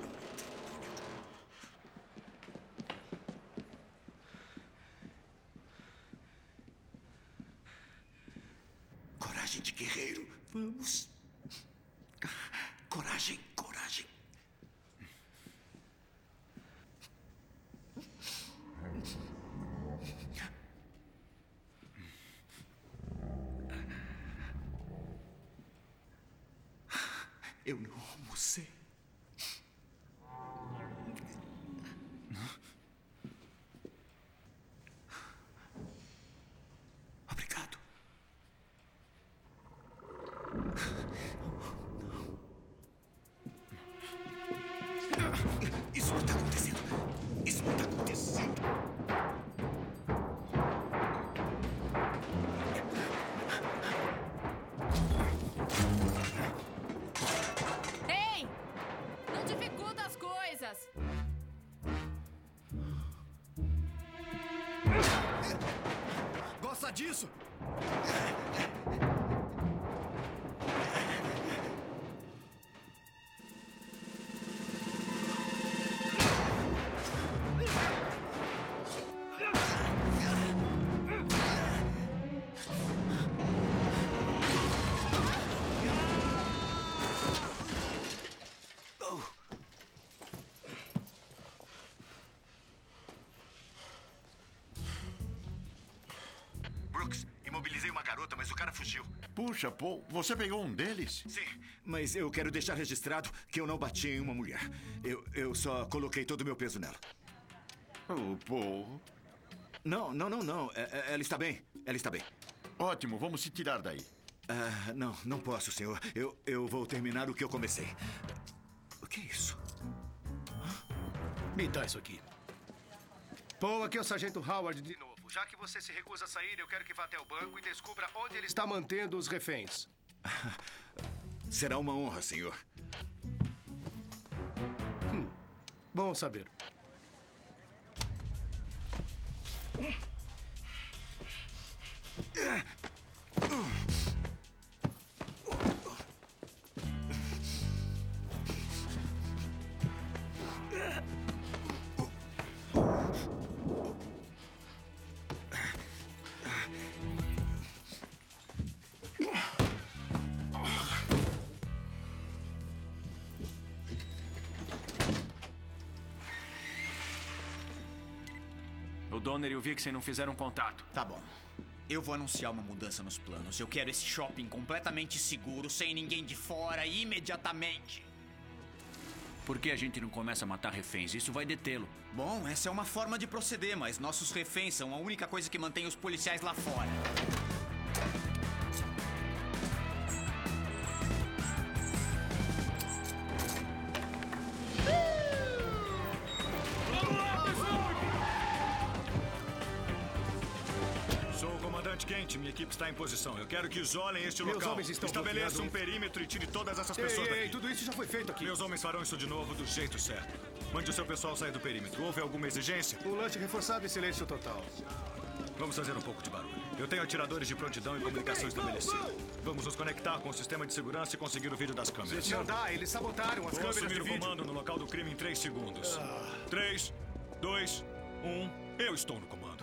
Coragem de guerreiro. Vamos. Coragem, coragem. Eu não almocei. Obrigado. Isso não está acontecendo. Isso não está acontecendo. Ei! Não dificulta as coisas! Gosta disso? Brooks, imobilizei uma garota, mas o cara fugiu. Puxa, Paul, você pegou um deles? Sim, mas eu quero deixar registrado que eu não bati em uma mulher. Eu só coloquei todo o meu peso nela. Oh, Paul. Não. Ela está bem. Ela está bem. Ótimo, vamos se tirar daí. Não posso, senhor. Eu vou terminar o que eu comecei. O que é isso? Me dá isso aqui. Paul, aqui é o Sargento Howard de novo. Já que você se recusa a sair, eu quero que vá até o banco e descubra onde ele está mantendo os reféns. Será uma honra, senhor. Bom saber. O Donner e o Vixen não fizeram contato. Tá bom. Eu vou anunciar uma mudança nos planos. Eu quero esse shopping completamente seguro, sem ninguém de fora, imediatamente. Por que a gente não começa a matar reféns? Isso vai detê-lo. Bom, essa é uma forma de proceder, mas nossos reféns são a única coisa que mantém os policiais lá fora. Sou o comandante Kent, minha equipe está em posição. Eu quero que isolem este Meus local. homens estão Estabeleça bloqueando. um perímetro e tire todas essas Ei, pessoas ei, daqui. tudo isso já foi feito aqui. Meus homens farão isso de novo do jeito certo. Mande o seu pessoal sair do perímetro. Houve alguma exigência? Um lanche reforçado e silêncio total. Vamos fazer um pouco de barulho. Eu tenho atiradores de prontidão e comunicação estabelecida. Vamos nos conectar com o sistema de segurança e conseguir o vídeo das câmeras. Não dá, eles sabotaram as Vou câmeras de assumir o vídeo. comando no local do crime em 3 segundos. 3, 2, 1. Eu estou no comando.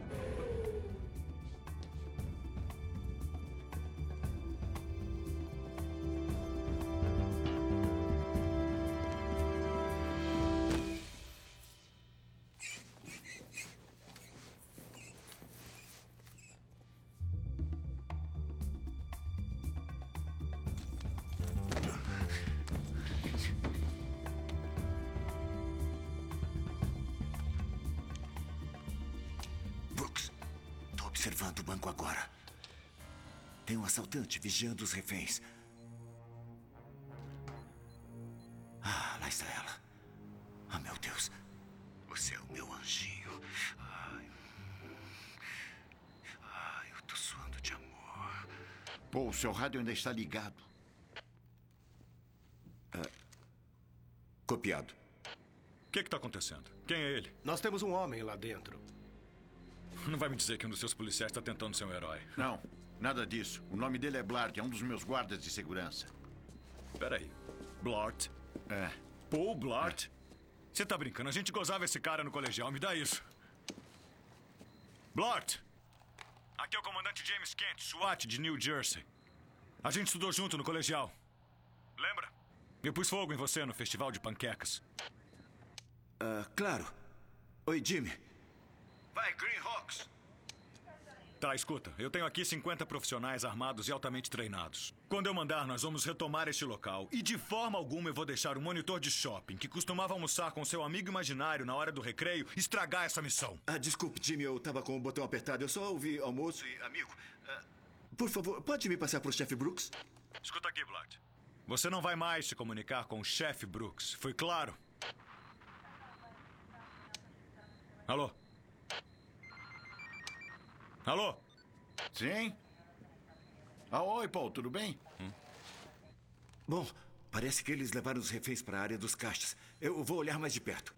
Brooks, estou observando o banco agora. Tem um assaltante vigiando os reféns. Lá está ela. Meu Deus. Você é o meu anjinho. Eu tô suando de amor. Paul, seu rádio ainda está ligado. Copiado. O que está acontecendo? Quem é ele? Nós temos um homem lá dentro. Não vai me dizer que um dos seus policiais está tentando ser um herói. Não, nada disso. O nome dele é Blart, é um dos meus guardas de segurança. Peraí. Blart? É. Paul Blart? Você tá brincando? A gente gozava esse cara no colegial. Me dá isso. Blart! Aqui é o comandante James Kent, SWAT de New Jersey. A gente estudou junto no colegial. Lembra? Eu pus fogo em você no festival de panquecas. Claro. Oi, Jimmy. Vai, Green Hawks. Tá, escuta. Eu tenho aqui 50 profissionais armados e altamente treinados. Quando eu mandar, nós vamos retomar este local. E de forma alguma eu vou deixar um monitor de shopping que costumava almoçar com seu amigo imaginário na hora do recreio estragar essa missão. Desculpe, Jimmy, eu tava com o botão apertado. Eu só ouvi almoço e amigo. Por favor, pode me passar pro chefe Brooks? Escuta aqui, Blart. Você não vai mais se comunicar com o chefe Brooks. Foi claro? Alô? Alô? Sim? Oi, Paul, tudo bem? Bom, parece que eles levaram os reféns para a área dos caixas. Eu vou olhar mais de perto.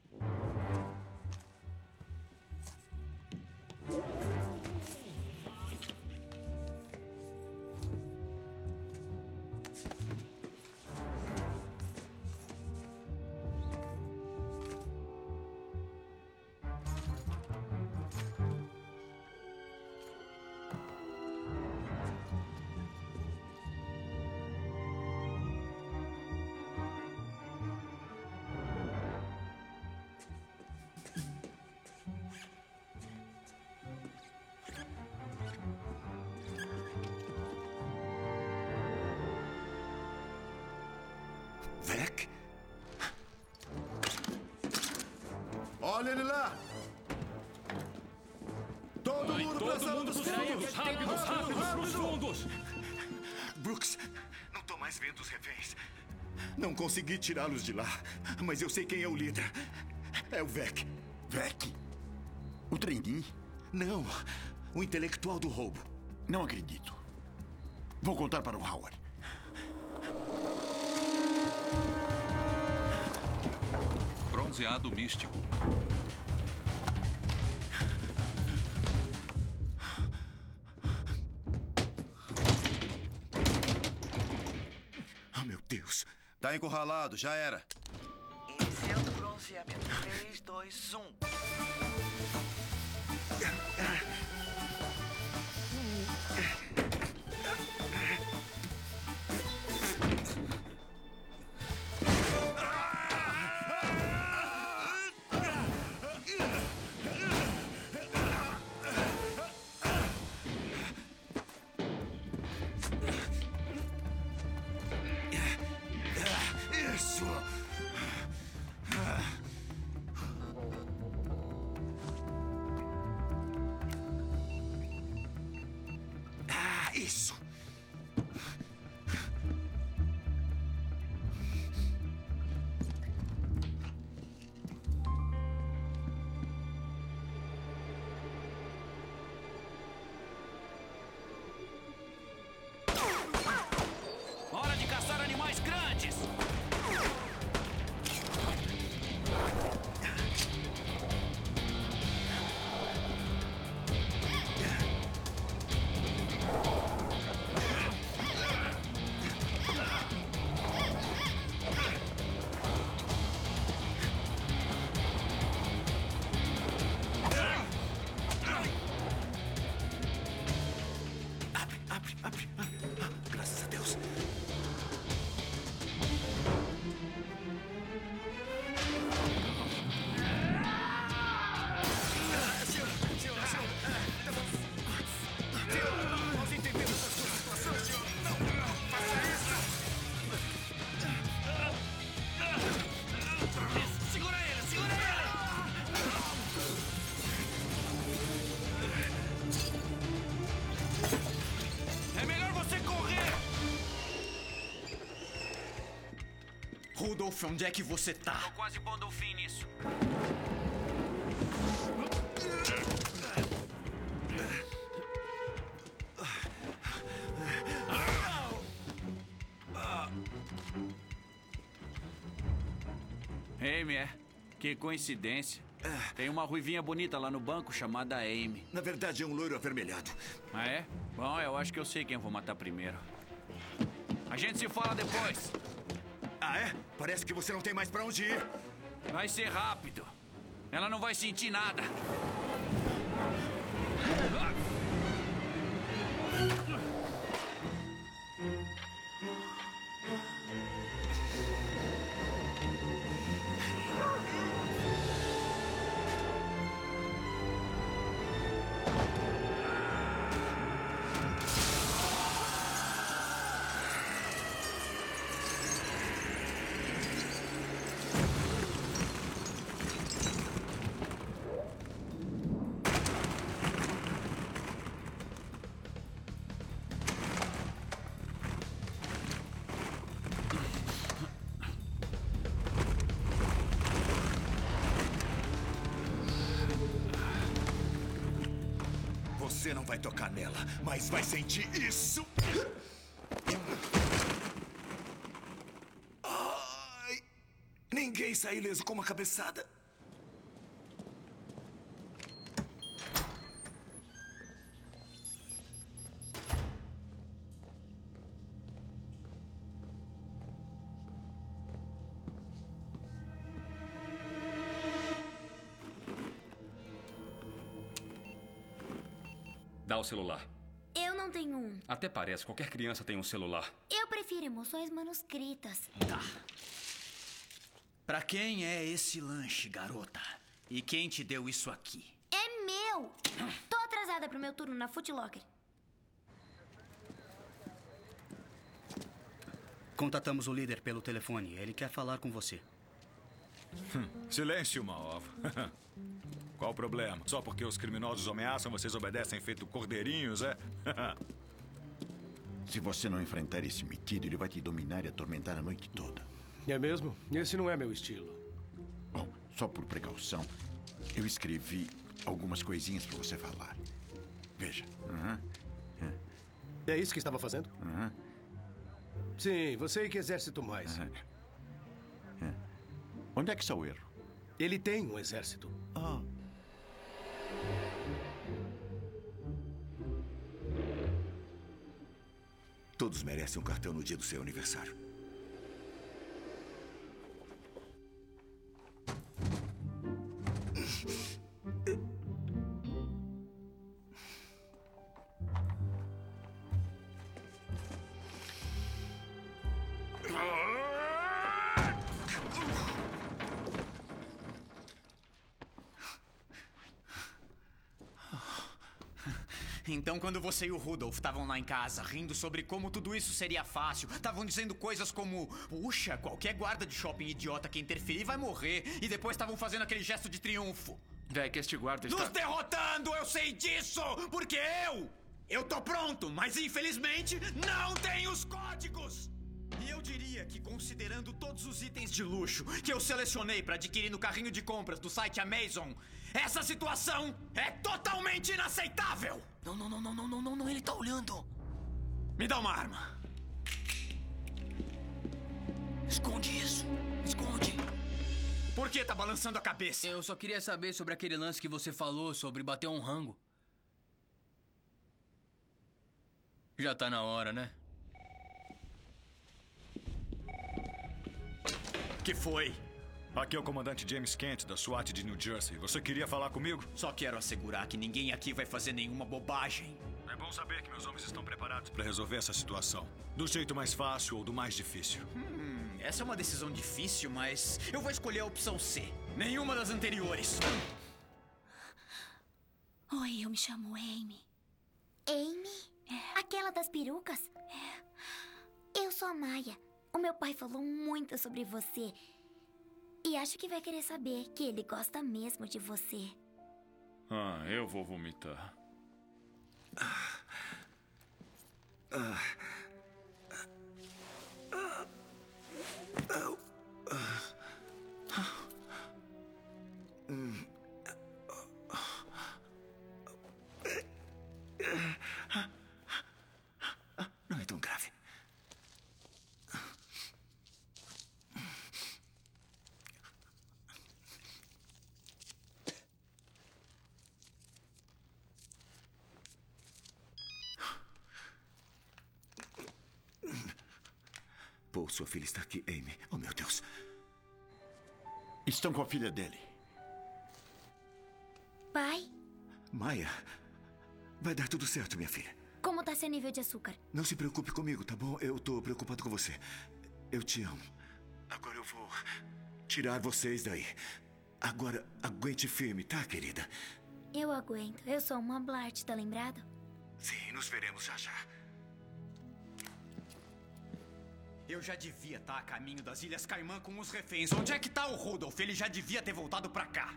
Vec? Olha ele lá! Todo mundo pra sala dos fundos! Rápidos, pros fundos! Brooks, não tô mais vendo os reféns. Não consegui tirá-los de lá, mas eu sei quem é o líder. É o Vec. Vec? O treininho? Não, o intelectual do roubo. Não acredito. Vou contar para o Howard. Bronzeado místico. Oh, meu Deus. Tá encurralado, já era. Iniciando bronzeamento. 3, 2, 1. Isso! Isso! Hora de caçar animais grandes! Abre. Graças a Deus. Nós entendemos a sua situação, senhor. Não faça isso. Segura ele, segura ele. É melhor você correr. Rudolph, onde é que você tá? Tô quase pondo um fim nisso. Amy, Que coincidência. Tem uma ruivinha bonita lá no banco chamada Amy. Na verdade, é um loiro avermelhado. Ah, é? Bom, eu acho que eu sei quem eu vou matar primeiro. A gente se fala depois. Ah, é? Parece que você não tem mais pra onde ir. Vai ser rápido. Ela não vai sentir nada. Você não vai tocar nela, mas vai sentir isso. Ai, ninguém sai ileso com uma cabeçada. Dá o celular. Eu não tenho um. Até parece, qualquer criança tem um celular. Eu prefiro emoções manuscritas. Tá. Pra quem é esse lanche, garota? E quem te deu isso aqui? É meu! Tô atrasada pro meu turno na Foot Locker. Contatamos o líder pelo telefone. Ele quer falar com você. Silêncio, Maova. Qual o problema? Só porque os criminosos ameaçam, vocês obedecem feito cordeirinhos, é? Se você não enfrentar esse metido, ele vai te dominar e atormentar a noite toda. É mesmo? Esse não é meu estilo. Bom, só por precaução, eu escrevi algumas coisinhas para você falar. Veja. É isso que estava fazendo? Sim, você e que exército mais? Onde é que está o erro? Ele tem um exército. Todos merecem um cartão no dia do seu aniversário. Então, quando você e o Rudolph estavam lá em casa, rindo sobre como tudo isso seria fácil, estavam dizendo coisas como: puxa, qualquer guarda de shopping idiota que interferir vai morrer, e depois estavam fazendo aquele gesto de triunfo. Véi, que este guarda está... Nos derrotando, eu sei disso! Porque eu tô pronto, mas infelizmente não tenho os códigos! E eu diria que, considerando todos os itens de luxo que eu selecionei pra adquirir no carrinho de compras do site Amazon, essa situação é totalmente inaceitável! Não, ele tá olhando. Me dá uma arma. Esconde isso, esconde. Por que tá balançando a cabeça? Eu só queria saber sobre aquele lance que você falou sobre bater um rango. Já tá na hora, né? Que foi? Aqui é o comandante James Kent, da SWAT de New Jersey. Você queria falar comigo? Só quero assegurar que ninguém aqui vai fazer nenhuma bobagem. É bom saber que meus homens estão preparados para resolver essa situação. Do jeito mais fácil ou do mais difícil. Essa é uma decisão difícil, mas eu vou escolher a opção C. Nenhuma das anteriores. Oi, eu me chamo Amy. Amy? Aquela das perucas? Eu sou a Maia. O meu pai falou muito sobre você. E acho que vai querer saber que ele gosta mesmo de você. Eu vou vomitar. Não é tão grave. sua filha está aqui, Amy. Oh, meu Deus. Estão com a filha dele. Pai, Maia, vai dar tudo certo, minha filha. como tá seu nível de açúcar? Não se preocupe comigo, tá bom? Eu tô preocupado com você. Eu te amo. Agora eu vou tirar vocês daí. Agora, aguente firme, tá, querida? Eu aguento. Eu sou uma Blart, tá lembrado? Sim, nos veremos já já. Eu já devia estar a caminho das Ilhas Caimã com os reféns. Onde é que tá o Rudolph? Ele já devia ter voltado pra cá.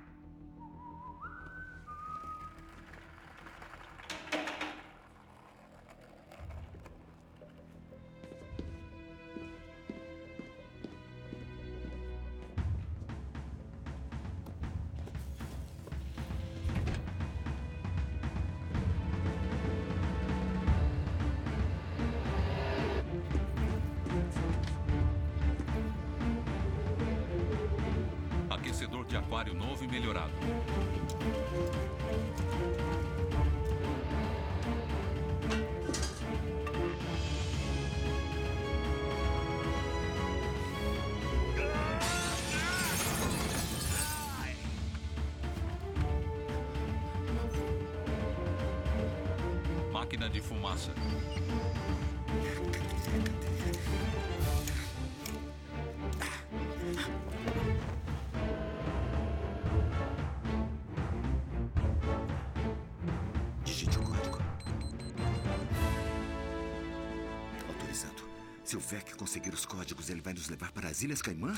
Aquecedor de aquário novo e melhorado. Máquina de fumaça. Digite o código. Autorizando. Se o Vec conseguir os códigos, ele vai nos levar para as Ilhas Caimã?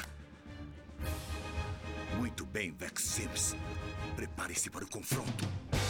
Muito bem, Vec Sims. Prepare-se para o confronto.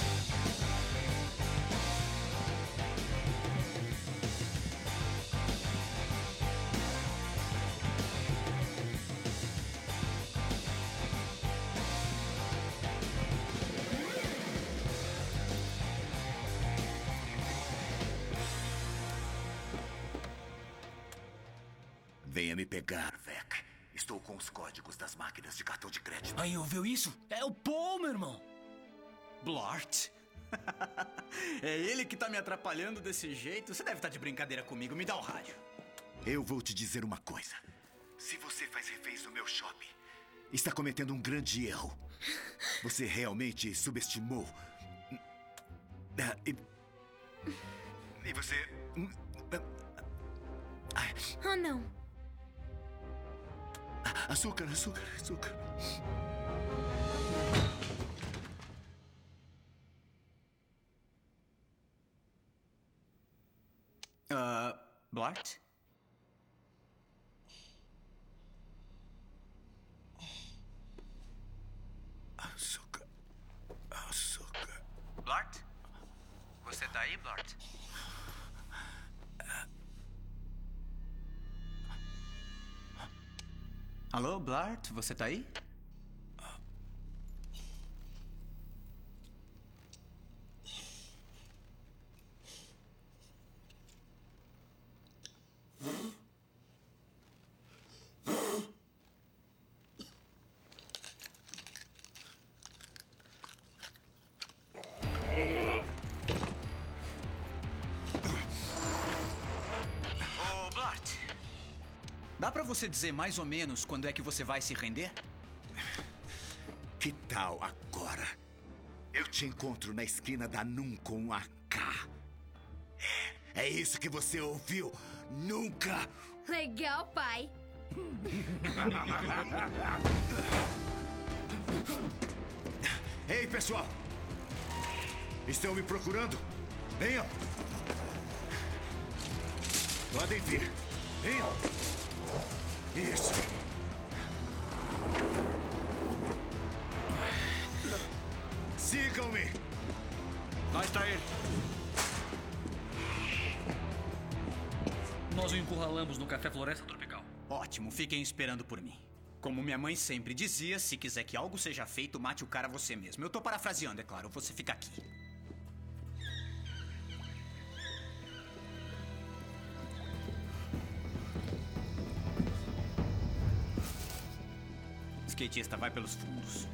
Venha me pegar, Vec. Estou com os códigos das máquinas de cartão de crédito. Aí, ouviu isso? É o Paul, meu irmão. Blart? É ele que tá me atrapalhando desse jeito? Você deve estar de brincadeira comigo. Me dá o rádio. Eu vou te dizer uma coisa. Se você faz reféns no meu shopping, está cometendo um grande erro. Você realmente subestimou. E você... Oh, não. Açúcar, açúcar, açúcar. Blart? Açúcar. Açúcar. Blart? Você tá aí, Blart? Alô, Blart? Você tá aí? Ô, Blart. Dá pra você dizer mais ou menos quando é que você vai se render? Que tal agora? Eu te encontro na esquina da Num com AK. É isso que você ouviu? Nunca! Legal, pai. Ei, pessoal! Estão me procurando? Venham! Podem vir. Venham! Isso. Sigam-me! Lá está ele. Nós o encurralamos no Café Floresta Tropical. Ótimo, fiquem esperando por mim. Como minha mãe sempre dizia, se quiser que algo seja feito, mate o cara você mesmo. Eu tô parafraseando, é claro, você fica aqui. Skatista, vai pelos fundos.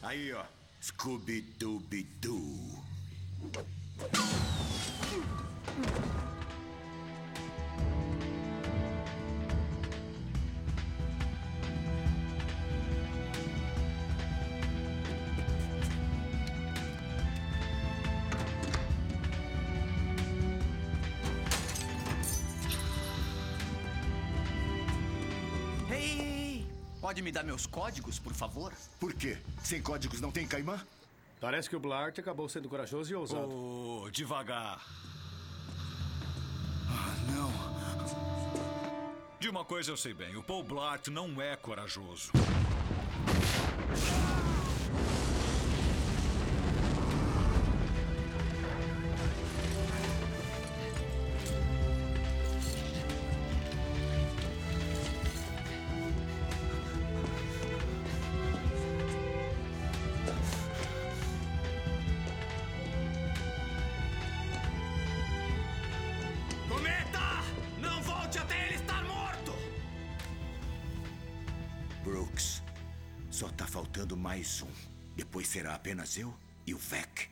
Aí, ó. Scooby-Dooby-Doo. Ei! Pode me dar meus códigos, por favor? Por quê? Sem códigos não tem caimã? Parece que o Blart acabou sendo corajoso e ousado. Oh, devagar. Não. De uma coisa eu sei bem, o Paul Blart não é corajoso. Cometa! Não volte até ele estar morto! Brooks, só tá faltando mais um. Depois será apenas eu e o Vec.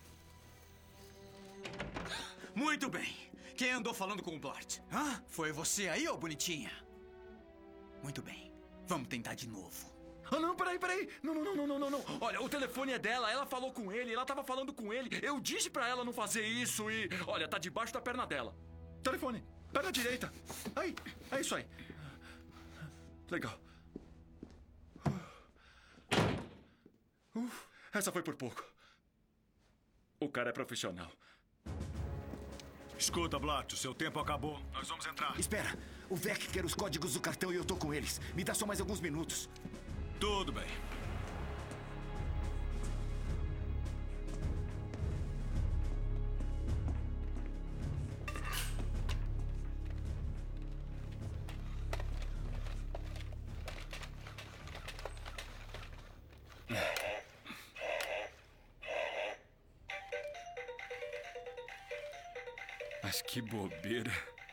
Muito bem. Quem andou falando com o Blart? Hã? Foi você aí, ô bonitinha? Muito bem. Vamos tentar de novo. Ah, não, peraí. Não. Olha, o telefone é dela, ela falou com ele, ela tava falando com ele. Eu disse pra ela não fazer isso e... Olha, tá debaixo da perna dela. Telefone, perna direita. Aí, é isso aí. Legal. Essa foi por pouco. O cara é profissional. Escuta, Blart, o seu tempo acabou. Nós vamos entrar. Espera, o Vec quer os códigos do cartão e eu tô com eles. Me dá só mais alguns minutos. Tudo bem. Mas que bobeira.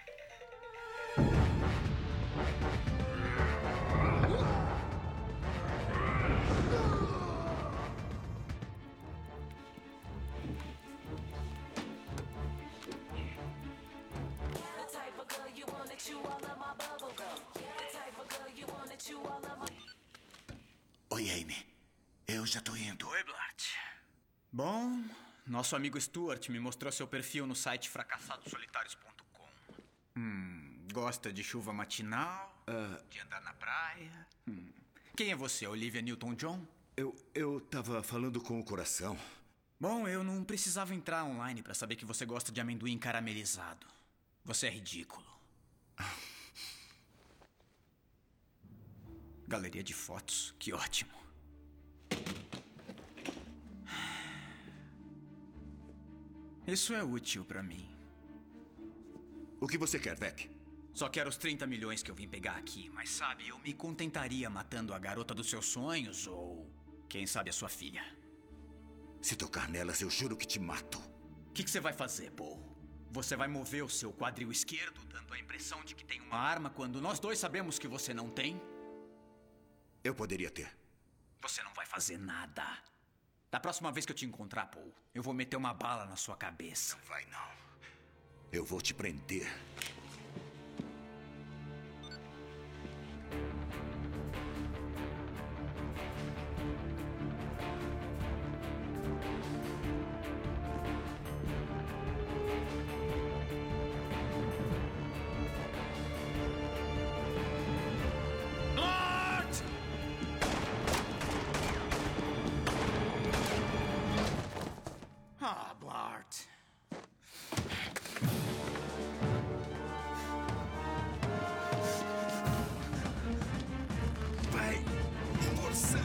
Oi, Amy. Eu já tô indo. Oi, Blart. Bom, nosso amigo Stuart me mostrou seu perfil no site fracassadosolitários.com. Gosta de chuva matinal? De andar na praia? Quem é você, Olivia Newton-John? Eu tava falando com o coração. Bom, eu não precisava entrar online pra saber que você gosta de amendoim caramelizado. Você é ridículo. Galeria de fotos, que ótimo. Isso é útil pra mim. O que você quer, Vec? Só quero os 30 milhões que eu vim pegar aqui, mas sabe, eu me contentaria matando a garota dos seus sonhos ou, quem sabe, a sua filha. Se tocar nelas, eu juro que te mato. O que você vai fazer, Paul? Você vai mover o seu quadril esquerdo, dando a impressão de que tem uma arma quando nós dois sabemos que você não tem? Eu poderia ter. Você não vai fazer nada. Da próxima vez que eu te encontrar, Paul, eu vou meter uma bala na sua cabeça. Não vai, não. Eu vou te prender. Ah, Blart. Vai, força.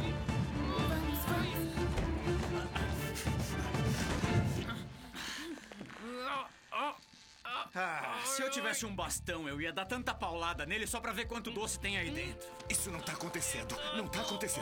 Se eu tivesse um bastão, eu ia dar tanta paulada nele só pra ver quanto doce tem aí dentro. Isso não tá acontecendo. Não tá acontecendo.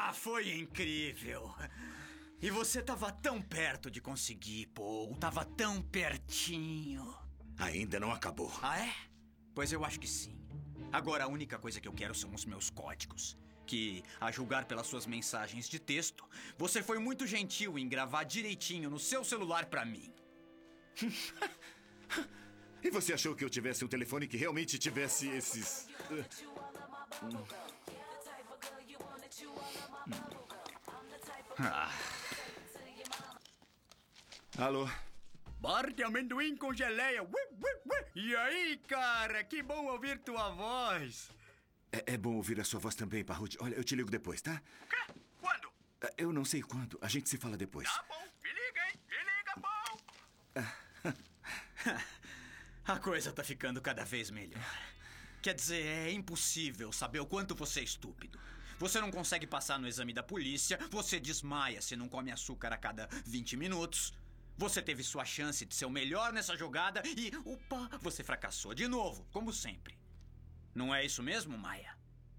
Ah, foi incrível. E você tava tão perto de conseguir, Paul. Tava tão pertinho. Ainda não acabou. Ah, é? Pois eu acho que sim. Agora, a única coisa que eu quero são os meus códigos. Que, a julgar pelas suas mensagens de texto, você foi muito gentil em gravar direitinho no seu celular pra mim. E você achou que eu tivesse um telefone que realmente tivesse esses... Alô? Bar de amendoim com geleia. E aí, cara? Que bom ouvir tua voz. É bom ouvir a sua voz também, Parrude. Olha, eu te ligo depois, tá? Quê? Quando? Eu não sei quando. A gente se fala depois. Tá bom. Me liga, hein? Me liga, Paul. A coisa tá ficando cada vez melhor. Quer dizer, é impossível saber o quanto você é estúpido. Você não consegue passar no exame da polícia, você desmaia se não come açúcar a cada 20 minutos. Você teve sua chance de ser o melhor nessa jogada e, opa, você fracassou de novo, como sempre. Não é isso mesmo, Maya?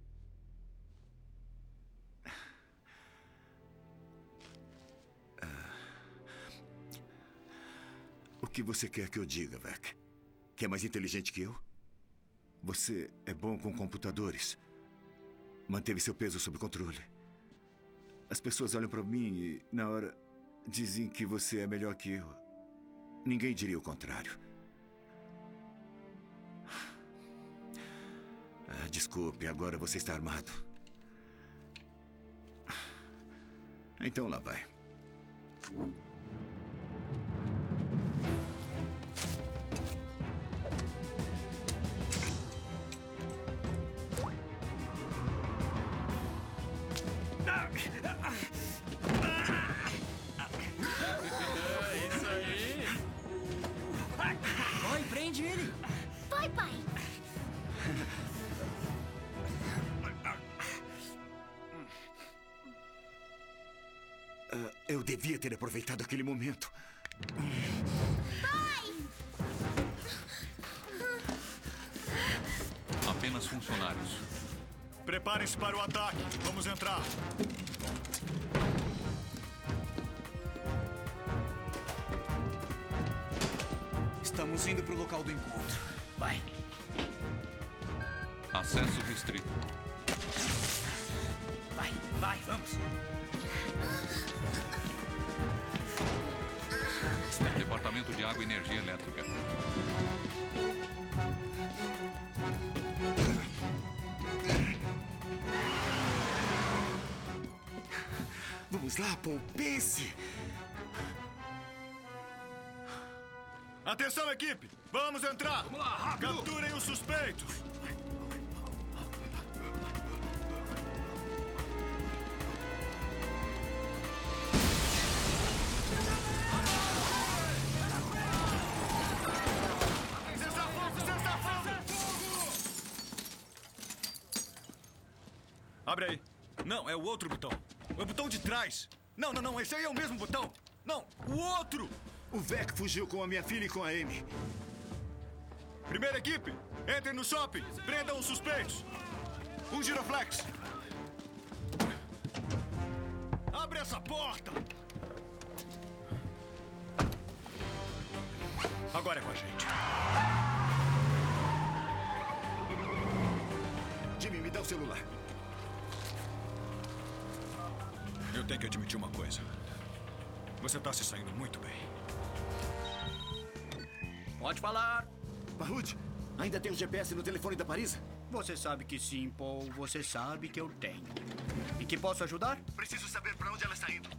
O que você quer que eu diga, Vec? Que é mais inteligente que eu? Você é bom com computadores. Manteve seu peso sob controle. As pessoas olham para mim e, na hora, dizem que você é melhor que eu. Ninguém diria o contrário. Desculpe, agora você está armado. Então lá vai. Isso aí. Vai, prende ele. Vai, pai. Eu devia ter aproveitado aquele momento. Apenas funcionários. Preparem-se para o ataque. Vamos entrar. Estamos indo pro local do encontro. Vai. Acesso restrito. Vai, vamos. Departamento de Água e Energia Elétrica. Vamos lá, Paul, pense! Atenção, equipe! Vamos entrar! Vamos lá, rápido! Capturem os suspeitos! Abre aí. Não, é o outro botão. É o botão de trás. Não, esse aí é o mesmo botão. Não, o outro! O Vec fugiu com a minha filha e com a Amy. Primeira equipe, entrem no shopping. Prendam os suspeitos. Um giroflex. Abre essa porta! Agora é com a gente. Jimmy, me dá o celular. Eu tenho que admitir uma coisa. Você está se saindo muito bem. Pode falar. Parrude, ainda tem o GPS no telefone da Parisa? Você sabe que sim, Paul. Você sabe que eu tenho. E que posso ajudar? Preciso saber para onde ela está indo.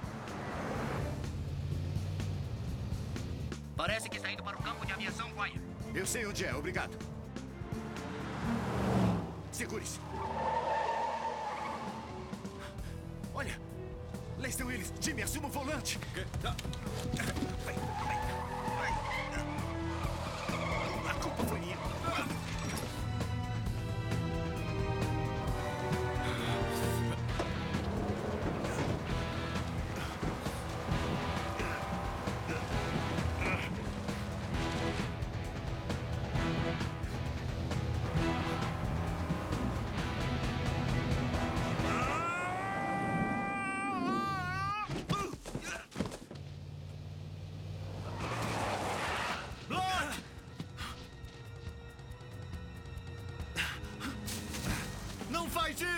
Parece que está indo para o campo de aviação Guaia. Eu sei onde é, obrigado. Segure-se. Olha, lá estão eles. Jimmy, assuma o volante. Vai. A culpa foi minha.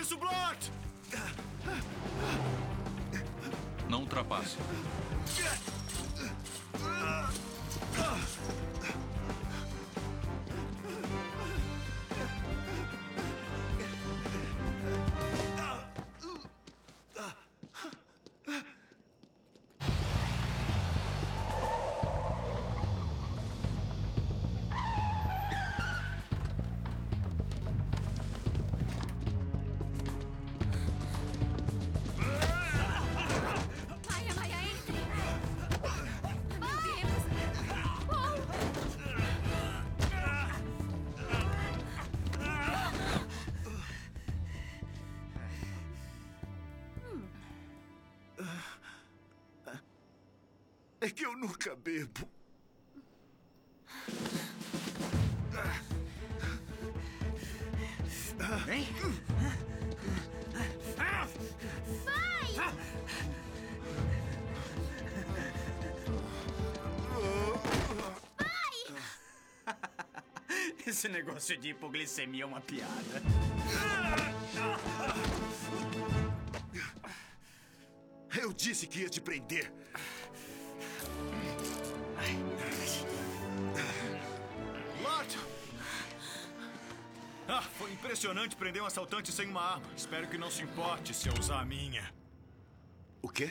isso, Blort! Não ultrapasse. Maia, Maia, entre! Meu Deus! É que eu nunca bebo. Hein? Vai! Esse negócio de hipoglicemia é uma piada. Eu disse que ia te prender. Blort! Ah, foi impressionante prender um assaltante sem uma arma. Espero que não se importe se eu usar a minha. O quê?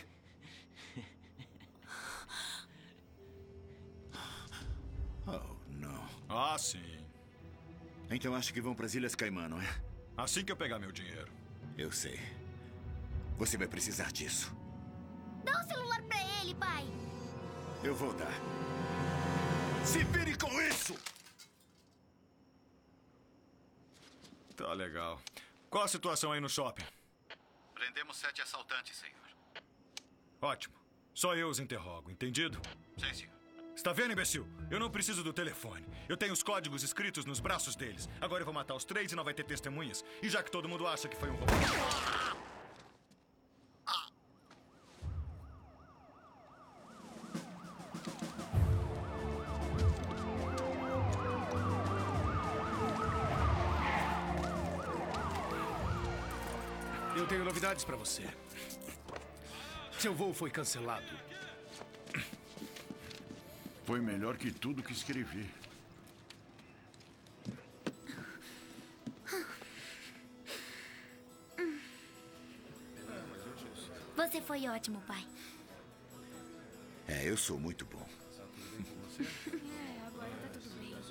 Oh, não. Ah, sim. Então acho que vão para as Ilhas Caimã, não é? Assim que eu pegar meu dinheiro. Eu sei. Você vai precisar disso. Dá o celular pra ele, pai. Eu vou dar. Se vire com isso! Tá legal. Qual a situação aí no shopping? Prendemos 7 assaltantes, senhor. Ótimo. Só eu os interrogo, entendido? Sim, senhor. Está vendo, imbecil? Eu não preciso do telefone. Eu tenho os códigos escritos nos braços deles. Agora eu vou matar os 3 e não vai ter testemunhas. E já que todo mundo acha que foi um roubo... Eu tenho novidades pra você. Seu voo foi cancelado. Foi melhor que tudo que escrevi. Você foi ótimo, pai. É, eu sou muito bom. Agora tá tudo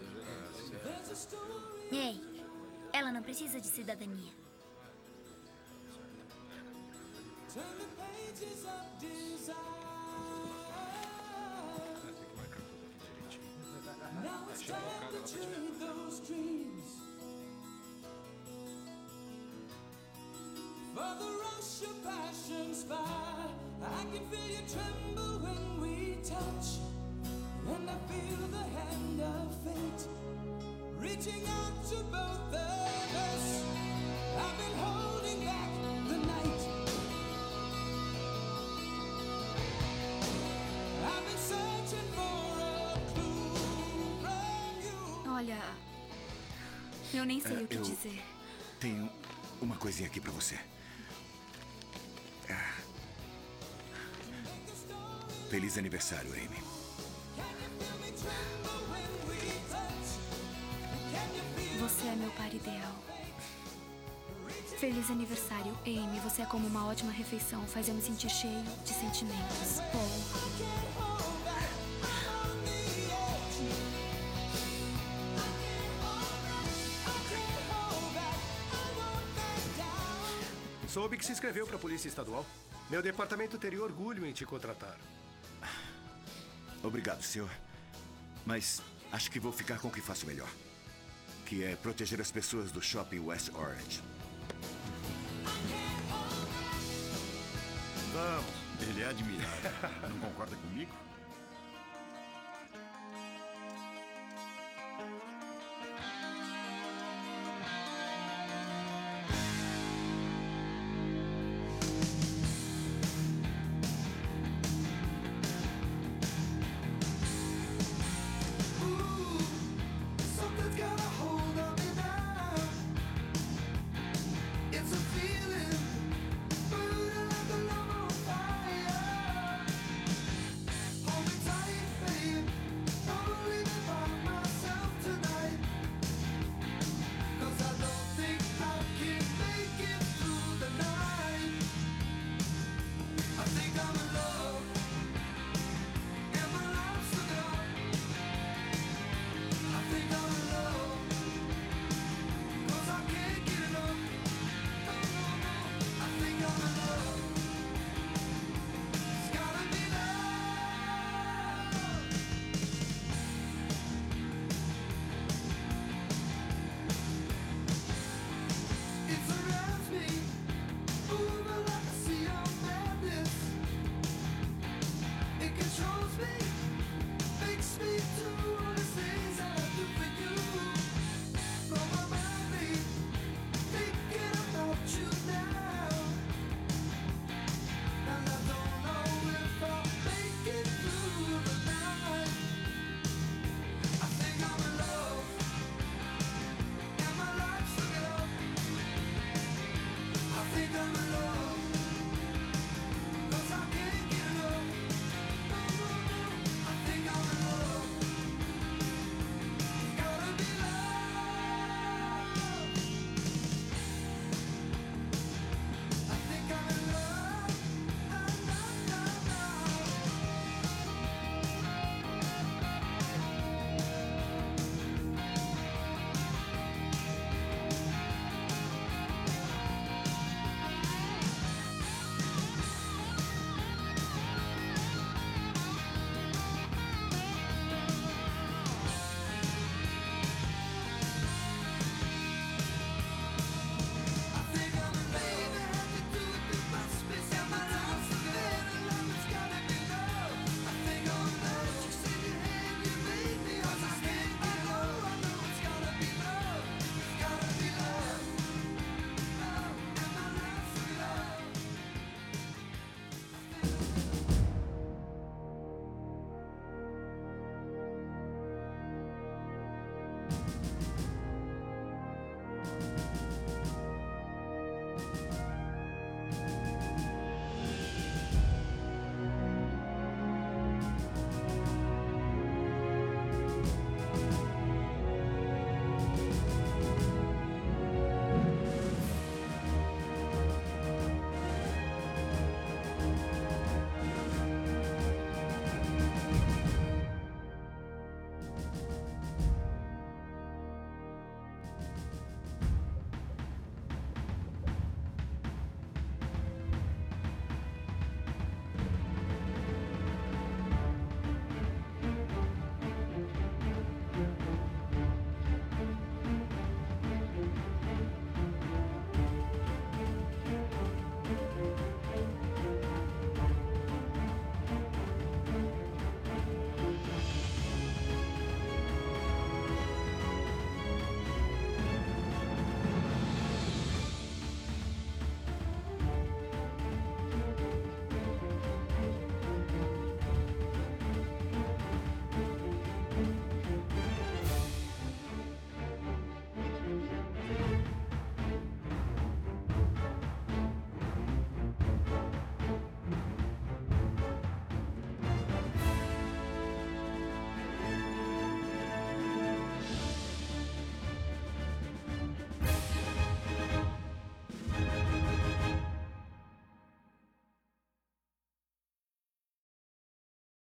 bem. Ei, ela não precisa de cidadania. Turn the pages of desire. Now it's time to trade those dreams for the rush of passion's fire. I can feel you tremble when we touch, and I feel the hand of fate reaching out to both of us. I've been holding back the night. I've been searching for a clue from you. Olha, eu nem sei o que eu dizer. Tenho uma coisinha aqui pra você. Feliz aniversário, Amy. Você é meu par ideal. Feliz aniversário, Amy. Você é como uma ótima refeição. Faz eu me sentir cheio de sentimentos. Paul. Soube que se inscreveu para a Polícia Estadual. Meu departamento teria orgulho em te contratar. Obrigado, senhor. Mas acho que vou ficar com o que faço melhor. Que é proteger as pessoas do shopping West Orange. Vamos. Ele é admirável. Não concorda comigo?